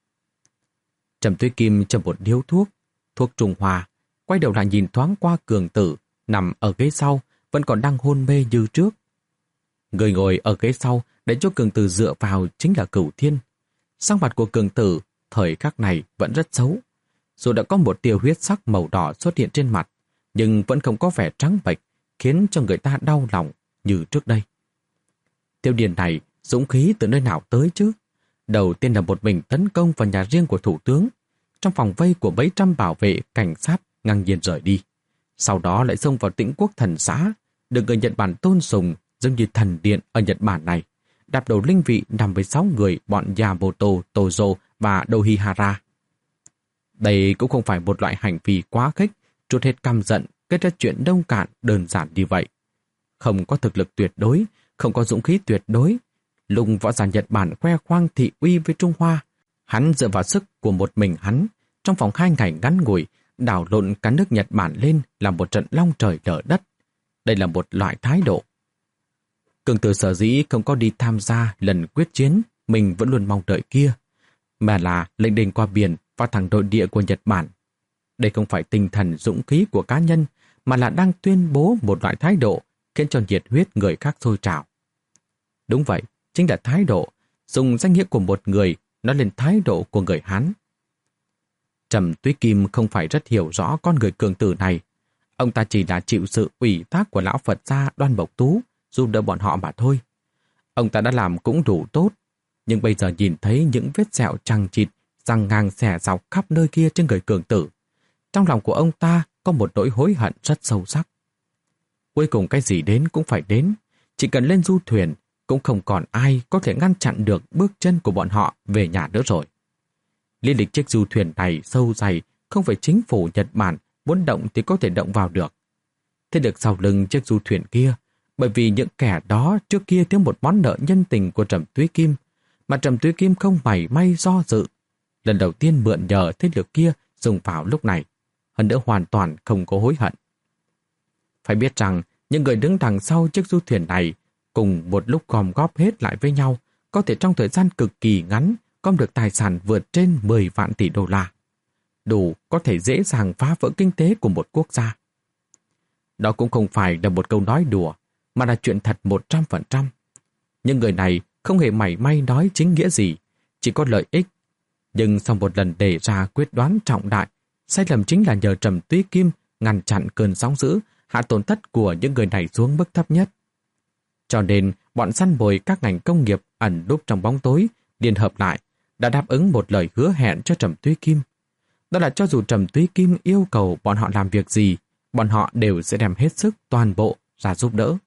Trầm Tuyết Kim châm một điếu thuốc, thuốc Trung Hoa, quay đầu lại nhìn thoáng qua Cường Tử, nằm ở ghế sau, vẫn còn đang hôn mê như trước. Người ngồi ở ghế sau để cho Cường Tử dựa vào chính là Cửu Thiên. Sắc mặt của Cường Tử thời khắc này vẫn rất xấu. Dù đã có một tia huyết sắc màu đỏ xuất hiện trên mặt, nhưng vẫn không có vẻ trắng bệch, khiến cho người ta đau lòng như trước đây. Tiêu Điền này dũng khí từ nơi nào tới chứ? Đầu tiên là một mình tấn công vào nhà riêng của thủ tướng, trong phòng vây của mấy trăm bảo vệ cảnh sát ngang nhiên rời đi. Sau đó lại xông vào Tĩnh Quốc Thần Xã, được người Nhật Bản tôn sùng giống như thần điện ở Nhật Bản này, đạp đầu linh vị nằm với sáu người bọn Yamamoto, Tozo và Dohihara. Đây cũng không phải một loại hành vi quá khích, trút hết căm giận, kết ra chuyện đông cạn đơn giản như vậy. Không có thực lực tuyệt đối, không có dũng khí tuyệt đối. Lùng võ giả Nhật Bản khoe khoang thị uy với Trung Hoa. Hắn dựa vào sức của một mình hắn, trong vòng hai ngày ngắn ngủi, đảo lộn cả nước Nhật Bản lên làm một trận long trời lở đất. Đây là một loại thái độ. Cường tử sở dĩ không có đi tham gia lần quyết chiến mình vẫn luôn mong đợi kia, mà là lệnh đình qua biển và thẳng nội địa của Nhật Bản. Đây không phải tinh thần dũng khí của cá nhân, mà là đang tuyên bố một loại thái độ khiến cho nhiệt huyết người khác sôi trào. Đúng vậy, chính là thái độ, dùng danh nghĩa của một người nói lên thái độ của người Hán. Trầm Túy Kim không phải rất hiểu rõ con người Cường tử này. Ông ta chỉ là chịu sự ủy thác của lão Phật gia Đoan Mộc Tú, giúp đỡ bọn họ mà thôi. Ông ta đã làm cũng đủ tốt, nhưng bây giờ nhìn thấy những vết sẹo chằng chịt, răng ngang xẻ dọc khắp nơi kia trên người Cường tử, trong lòng của ông ta có một nỗi hối hận rất sâu sắc. Cuối cùng cái gì đến cũng phải đến, chỉ cần lên du thuyền, cũng không còn ai có thể ngăn chặn được bước chân của bọn họ về nhà nữa rồi. Liên lịch chiếc du thuyền này sâu dày, không phải chính phủ Nhật Bản muốn động thì có thể động vào được. Thế được sau lưng chiếc du thuyền kia, bởi vì những kẻ đó trước kia thiếu một món nợ nhân tình của Trầm Túy Kim, mà Trầm Túy Kim không mảy may do dự. Lần đầu tiên mượn nhờ thế lực kia dùng vào lúc này, hơn nữa hoàn toàn không có hối hận. Phải biết rằng, những người đứng đằng sau chiếc du thuyền này cùng một lúc gom góp hết lại với nhau, có thể trong thời gian cực kỳ ngắn gom được tài sản vượt trên mười vạn tỷ đô la. Đủ có thể dễ dàng phá vỡ kinh tế của một quốc gia. Đó cũng không phải là một câu nói đùa, mà là chuyện thật một trăm phần trăm. Nhưng người này không hề mảy may nói chính nghĩa gì, chỉ có lợi ích. Nhưng sau một lần đề ra quyết đoán trọng đại, sai lầm chính là nhờ Trầm Túy Kim ngăn chặn cơn sóng dữ, hạ tổn thất của những người này xuống mức thấp nhất. Cho nên, bọn săn bồi các ngành công nghiệp ẩn núp trong bóng tối, liên hợp lại, đã đáp ứng một lời hứa hẹn cho Trầm Túy Kim. Đó là cho dù Trầm Túy Kim yêu cầu bọn họ làm việc gì, bọn họ đều sẽ đem hết sức toàn bộ ra giúp đỡ.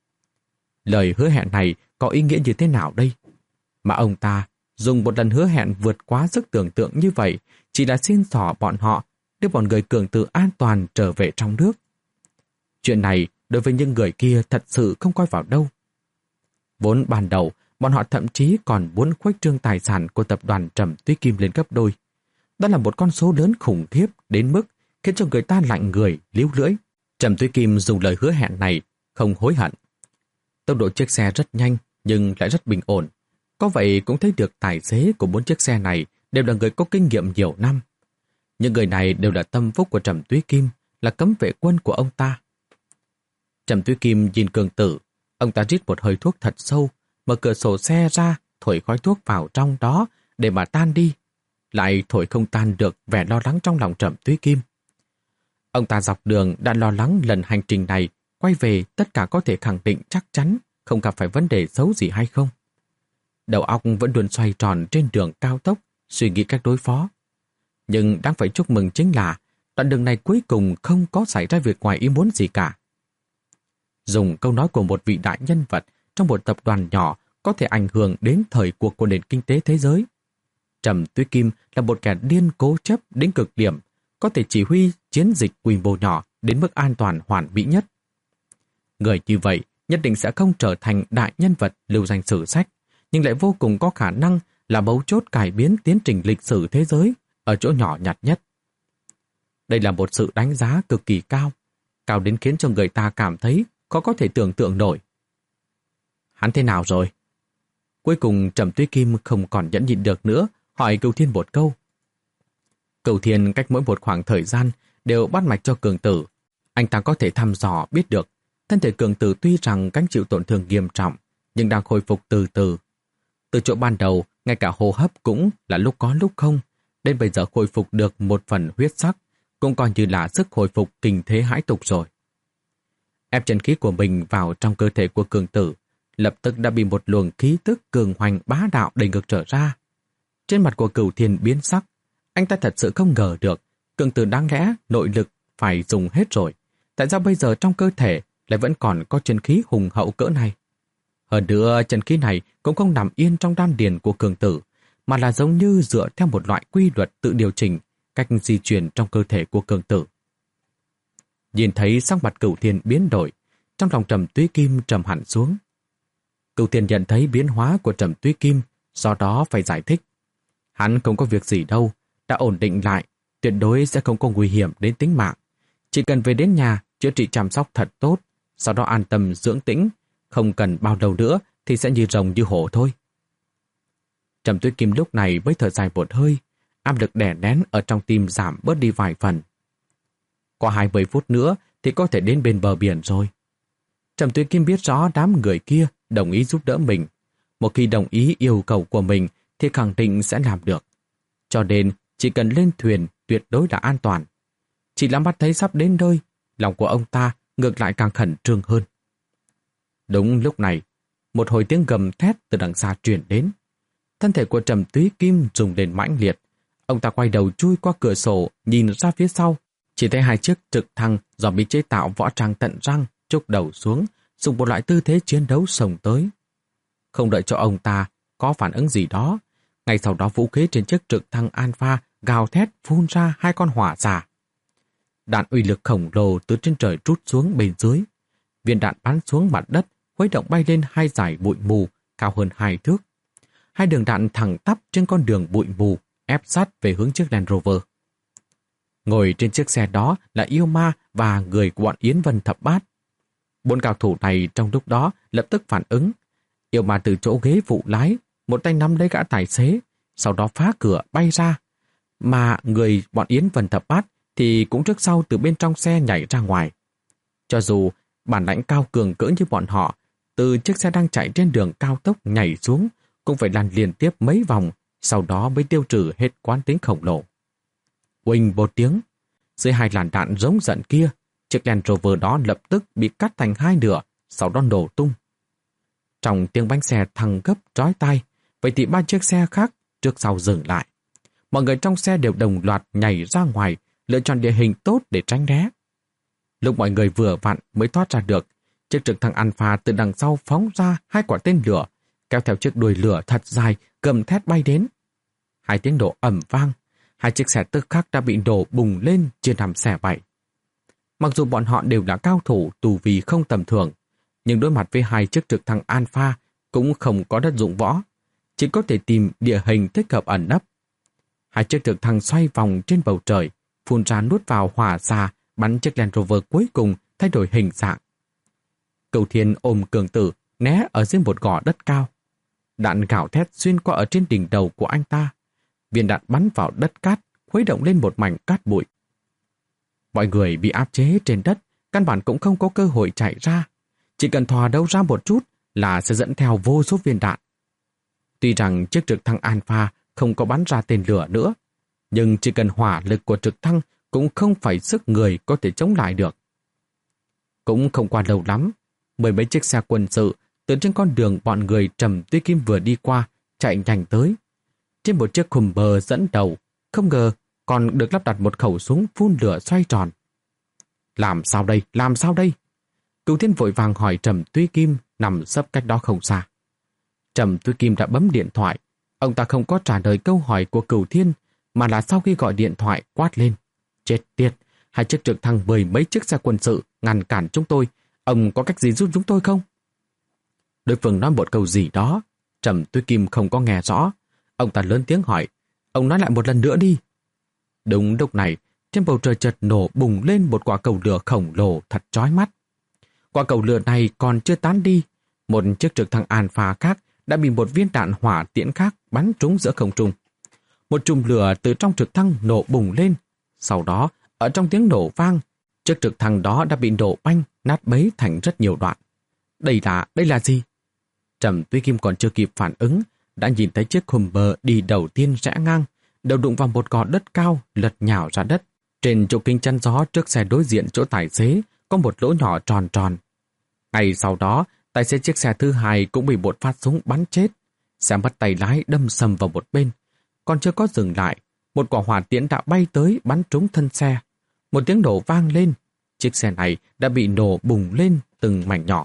Lời hứa hẹn này có ý nghĩa như thế nào đây? Mà ông ta dùng một lần hứa hẹn vượt quá sức tưởng tượng như vậy, chỉ là xin xỏ bọn họ đưa bọn người Cường tử an toàn trở về trong nước. Chuyện này đối với những người kia thật sự không coi vào đâu. Vốn ban đầu, bọn họ thậm chí còn muốn khuếch trương tài sản của tập đoàn Trầm Túy Kim lên gấp đôi. Đó là một con số lớn khủng khiếp đến mức khiến cho người ta lạnh người, líu lưỡi. Trầm Túy Kim dùng lời hứa hẹn này không hối hận. Tốc độ chiếc xe rất nhanh nhưng lại rất bình ổn. Có vậy cũng thấy được tài xế của bốn chiếc xe này đều là người có kinh nghiệm nhiều năm. Những người này đều là tâm phúc của Trầm Túy Kim, là cấm vệ quân của ông ta. Trầm Túy Kim nhìn Cường tử, ông ta rít một hơi thuốc thật sâu, mở cửa sổ xe ra, thổi khói thuốc vào trong đó để mà tan đi. Lại thổi không tan được vẻ lo lắng trong lòng Trầm Túy Kim. Ông ta dọc đường đã lo lắng lần hành trình này, quay về tất cả có thể khẳng định chắc chắn không gặp phải vấn đề xấu gì hay không. Đầu óc vẫn luôn xoay tròn trên đường cao tốc, suy nghĩ cách đối phó. Nhưng đáng phải chúc mừng chính là đoạn đường này cuối cùng không có xảy ra việc ngoài ý muốn gì cả. Dùng câu nói của một vị đại nhân vật trong một tập đoàn nhỏ có thể ảnh hưởng đến thời cuộc của nền kinh tế thế giới. Trầm Túy Kim là một kẻ điên cố chấp đến cực điểm, có thể chỉ huy chiến dịch quy mô nhỏ đến mức an toàn hoàn mỹ nhất. Người như vậy nhất định sẽ không trở thành đại nhân vật lưu danh sử sách, nhưng lại vô cùng có khả năng là mấu chốt cải biến tiến trình lịch sử thế giới ở chỗ nhỏ nhặt nhất. Đây là một sự đánh giá cực kỳ cao, cao đến khiến cho người ta cảm thấy khó có thể tưởng tượng nổi. Hắn thế nào rồi? Cuối cùng Trầm Túy Kim không còn nhẫn nhịn được nữa, hỏi Cửu Thiên một câu. Cửu Thiên cách mỗi một khoảng thời gian đều bắt mạch cho Cường tử. Anh ta có thể thăm dò biết được thân thể Cường tử tuy rằng gánh chịu tổn thương nghiêm trọng, nhưng đang khôi phục từ từ. Từ chỗ ban đầu, ngay cả hô hấp cũng là lúc có lúc không, đến bây giờ khôi phục được một phần huyết sắc, cũng coi như là sức hồi phục kinh thế hãi tục rồi. Ép chân khí của mình vào trong cơ thể của Cường tử, lập tức đã bị một luồng khí tức cường hoành bá đạo đẩy ngược trở ra. Trên mặt của Cửu Thiên biến sắc, anh ta thật sự không ngờ được, Cường tử đáng lẽ nội lực phải dùng hết rồi, tại sao bây giờ trong cơ thể lại vẫn còn có chân khí hùng hậu cỡ này? Hơn nữa, chân khí này cũng không nằm yên trong đan điền của Cường tử, mà là giống như dựa theo một loại quy luật tự điều chỉnh cách di chuyển trong cơ thể của Cường tử. Nhìn thấy sắc mặt Cửu Thiên biến đổi, trong lòng Trầm Túy Kim trầm hẳn xuống. Cửu Thiên nhận thấy biến hóa của Trầm Túy Kim, do đó phải giải thích. Hắn không có việc gì đâu, đã ổn định lại, tuyệt đối sẽ không có nguy hiểm đến tính mạng. Chỉ cần về đến nhà, chữa trị chăm sóc thật tốt, sau đó an tâm dưỡng tĩnh, không cần bao lâu nữa thì sẽ như rồng như hổ thôi. Trầm Tuyết Kim lúc này mới thở dài một hơi, áp lực đè nén ở trong tim giảm bớt đi vài phần. Qua hai mươi phút nữa thì có thể đến bên bờ biển rồi. Trầm Tuyết Kim biết rõ đám người kia đồng ý giúp đỡ mình. Một khi đồng ý yêu cầu của mình thì khẳng định sẽ làm được. Cho nên chỉ cần lên thuyền tuyệt đối là an toàn. Chỉ là mắt thấy sắp đến nơi, lòng của ông ta ngược lại càng khẩn trương hơn. Đúng lúc này, một hồi tiếng gầm thét từ đằng xa truyền đến. Thân thể của Trầm Tuyết Kim rung lên mãnh liệt. Ông ta quay đầu chui qua cửa sổ, nhìn ra phía sau. Chỉ thấy hai chiếc trực thăng do bị chế tạo võ trang tận răng, chúc đầu xuống, dùng một loại tư thế chiến đấu xông tới. Không đợi cho ông ta có phản ứng gì đó, ngay sau đó vũ khí trên chiếc trực thăng Alpha gào thét phun ra hai con hỏa xà. Đạn uy lực khổng lồ từ trên trời trút xuống bên dưới. Viên đạn bắn xuống mặt đất, khuấy động bay lên hai dải bụi mù cao hơn hai thước. Hai đường đạn thẳng tắp trên con đường bụi mù ép sát về hướng chiếc Land Rover. Ngồi trên chiếc xe đó là Yêu Ma và người của bọn Yến Vân Thập Bát. Bốn cao thủ này trong lúc đó lập tức phản ứng. Yêu Ma từ chỗ ghế phụ lái, một tay nắm lấy gã tài xế, sau đó phá cửa bay ra. Mà người bọn Yến Vân Thập Bát thì cũng trước sau từ bên trong xe nhảy ra ngoài. Cho dù bản lãnh cao cường cỡ như bọn họ, từ chiếc xe đang chạy trên đường cao tốc nhảy xuống, cũng phải lăn liên tiếp mấy vòng, sau đó mới tiêu trừ hết quán tính khổng lồ. Uỳnh một tiếng, dưới hai làn đạn giống giận kia, chiếc Land Rover đó lập tức bị cắt thành hai nửa, sau đó nổ tung. Trong tiếng bánh xe thăng gấp trói tai, vậy thì ba chiếc xe khác trước sau dừng lại. Mọi người trong xe đều đồng loạt nhảy ra ngoài, lựa chọn địa hình tốt để tránh né. Lúc mọi người vừa vặn mới thoát ra được, chiếc trực thăng Alpha từ đằng sau phóng ra hai quả tên lửa, kéo theo chiếc đuôi lửa thật dài, gầm thét bay đến. Hai tiếng nổ ầm vang, hai chiếc xe tức khắc đã bị nổ bùng lên chia làm xẻ bảy. Mặc dù bọn họ đều là cao thủ tù vì không tầm thường, nhưng đối mặt với hai chiếc trực thăng Alpha cũng không có đất dụng võ, chỉ có thể tìm địa hình thích hợp ẩn nấp. Hai chiếc trực thăng xoay vòng trên bầu trời, phun ra nuốt vào hỏa xà, bắn chiếc Land Rover cuối cùng thay đổi hình dạng. Cửu Thiên ôm Cường Tử né ở dưới một gò đất cao. Đạn gào thét xuyên qua ở trên đỉnh đầu của anh ta. Viên đạn bắn vào đất cát, khuấy động lên một mảnh cát bụi. Mọi người bị áp chế trên đất, căn bản cũng không có cơ hội chạy ra. Chỉ cần thò đâu ra một chút là sẽ dẫn theo vô số viên đạn. Tuy rằng chiếc trực thăng Alpha không có bắn ra tên lửa nữa, nhưng chỉ cần hỏa lực của trực thăng cũng không phải sức người có thể chống lại được. Cũng không qua lâu lắm, mười mấy chiếc xe quân sự từ trên con đường bọn người Trầm Tuyết Kim vừa đi qua chạy nhanh tới. Trên một chiếc Hummer dẫn đầu, không ngờ còn được lắp đặt một khẩu súng phun lửa xoay tròn. Làm sao đây? Làm sao đây? Cửu Thiên vội vàng hỏi Trầm Tuyết Kim nằm sấp cách đó không xa. Trầm Tuyết Kim đã bấm điện thoại. Ông ta không có trả lời câu hỏi của Cửu Thiên, mà là sau khi gọi điện thoại quát lên. Chết tiệt, hai chiếc trực thăng mười mấy chiếc xe quân sự ngăn cản chúng tôi. Ông có cách gì giúp chúng tôi không? Đối phương nói một câu gì đó, Trầm Tuyết Kim không có nghe rõ. Ông ta lớn tiếng hỏi, ông nói lại một lần nữa đi. Đúng lúc này, trên bầu trời chợt nổ bùng lên một quả cầu lửa khổng lồ thật chói mắt. Quả cầu lửa này còn chưa tán đi, một chiếc trực thăng Alpha khác đã bị một viên đạn hỏa tiễn khác bắn trúng giữa không trung. Một chùm lửa từ trong trực thăng nổ bùng lên. Sau đó, ở trong tiếng nổ vang, chiếc trực thăng đó đã bị nổ banh, nát bấy thành rất nhiều đoạn. Đây là, đây là gì? Trầm Tuyết Kim còn chưa kịp phản ứng, đã nhìn thấy chiếc Hummer đi đầu tiên rẽ ngang, đầu đụng vào một gò đất cao, lật nhào ra đất. Trên chỗ kính chắn gió trước xe đối diện chỗ tài xế có một lỗ nhỏ tròn tròn. Ngay sau đó, tài xế chiếc xe thứ hai cũng bị một phát súng bắn chết. Xe mất tay lái đâm sầm vào một bên. Còn chưa có dừng lại, một quả hỏa tiễn đã bay tới bắn trúng thân xe. Một tiếng nổ vang lên, chiếc xe này đã bị nổ bùng lên từng mảnh nhỏ.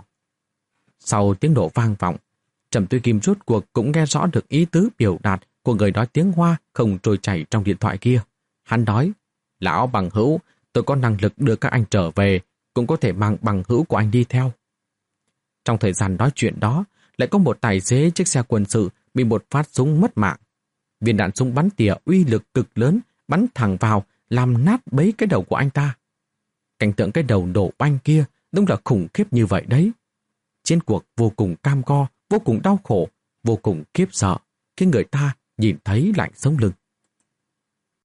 Sau tiếng nổ vang vọng, Trầm Tuyết Kim rốt cuộc cũng nghe rõ được ý tứ biểu đạt của người nói tiếng Hoa không trôi chảy trong điện thoại kia. Hắn nói, lão bằng hữu, tôi có năng lực đưa các anh trở về, cũng có thể mang bằng hữu của anh đi theo. Trong thời gian nói chuyện đó, lại có một tài xế chiếc xe quân sự bị một phát súng mất mạng. Viên đạn súng bắn tỉa uy lực cực lớn, bắn thẳng vào, làm nát bấy cái đầu của anh ta. Cảnh tượng cái đầu nổ banh kia đúng là khủng khiếp như vậy đấy. chiến cuộc vô cùng cam go, vô cùng đau khổ, vô cùng khiếp sợ, khiến người ta nhìn thấy lạnh sống lưng.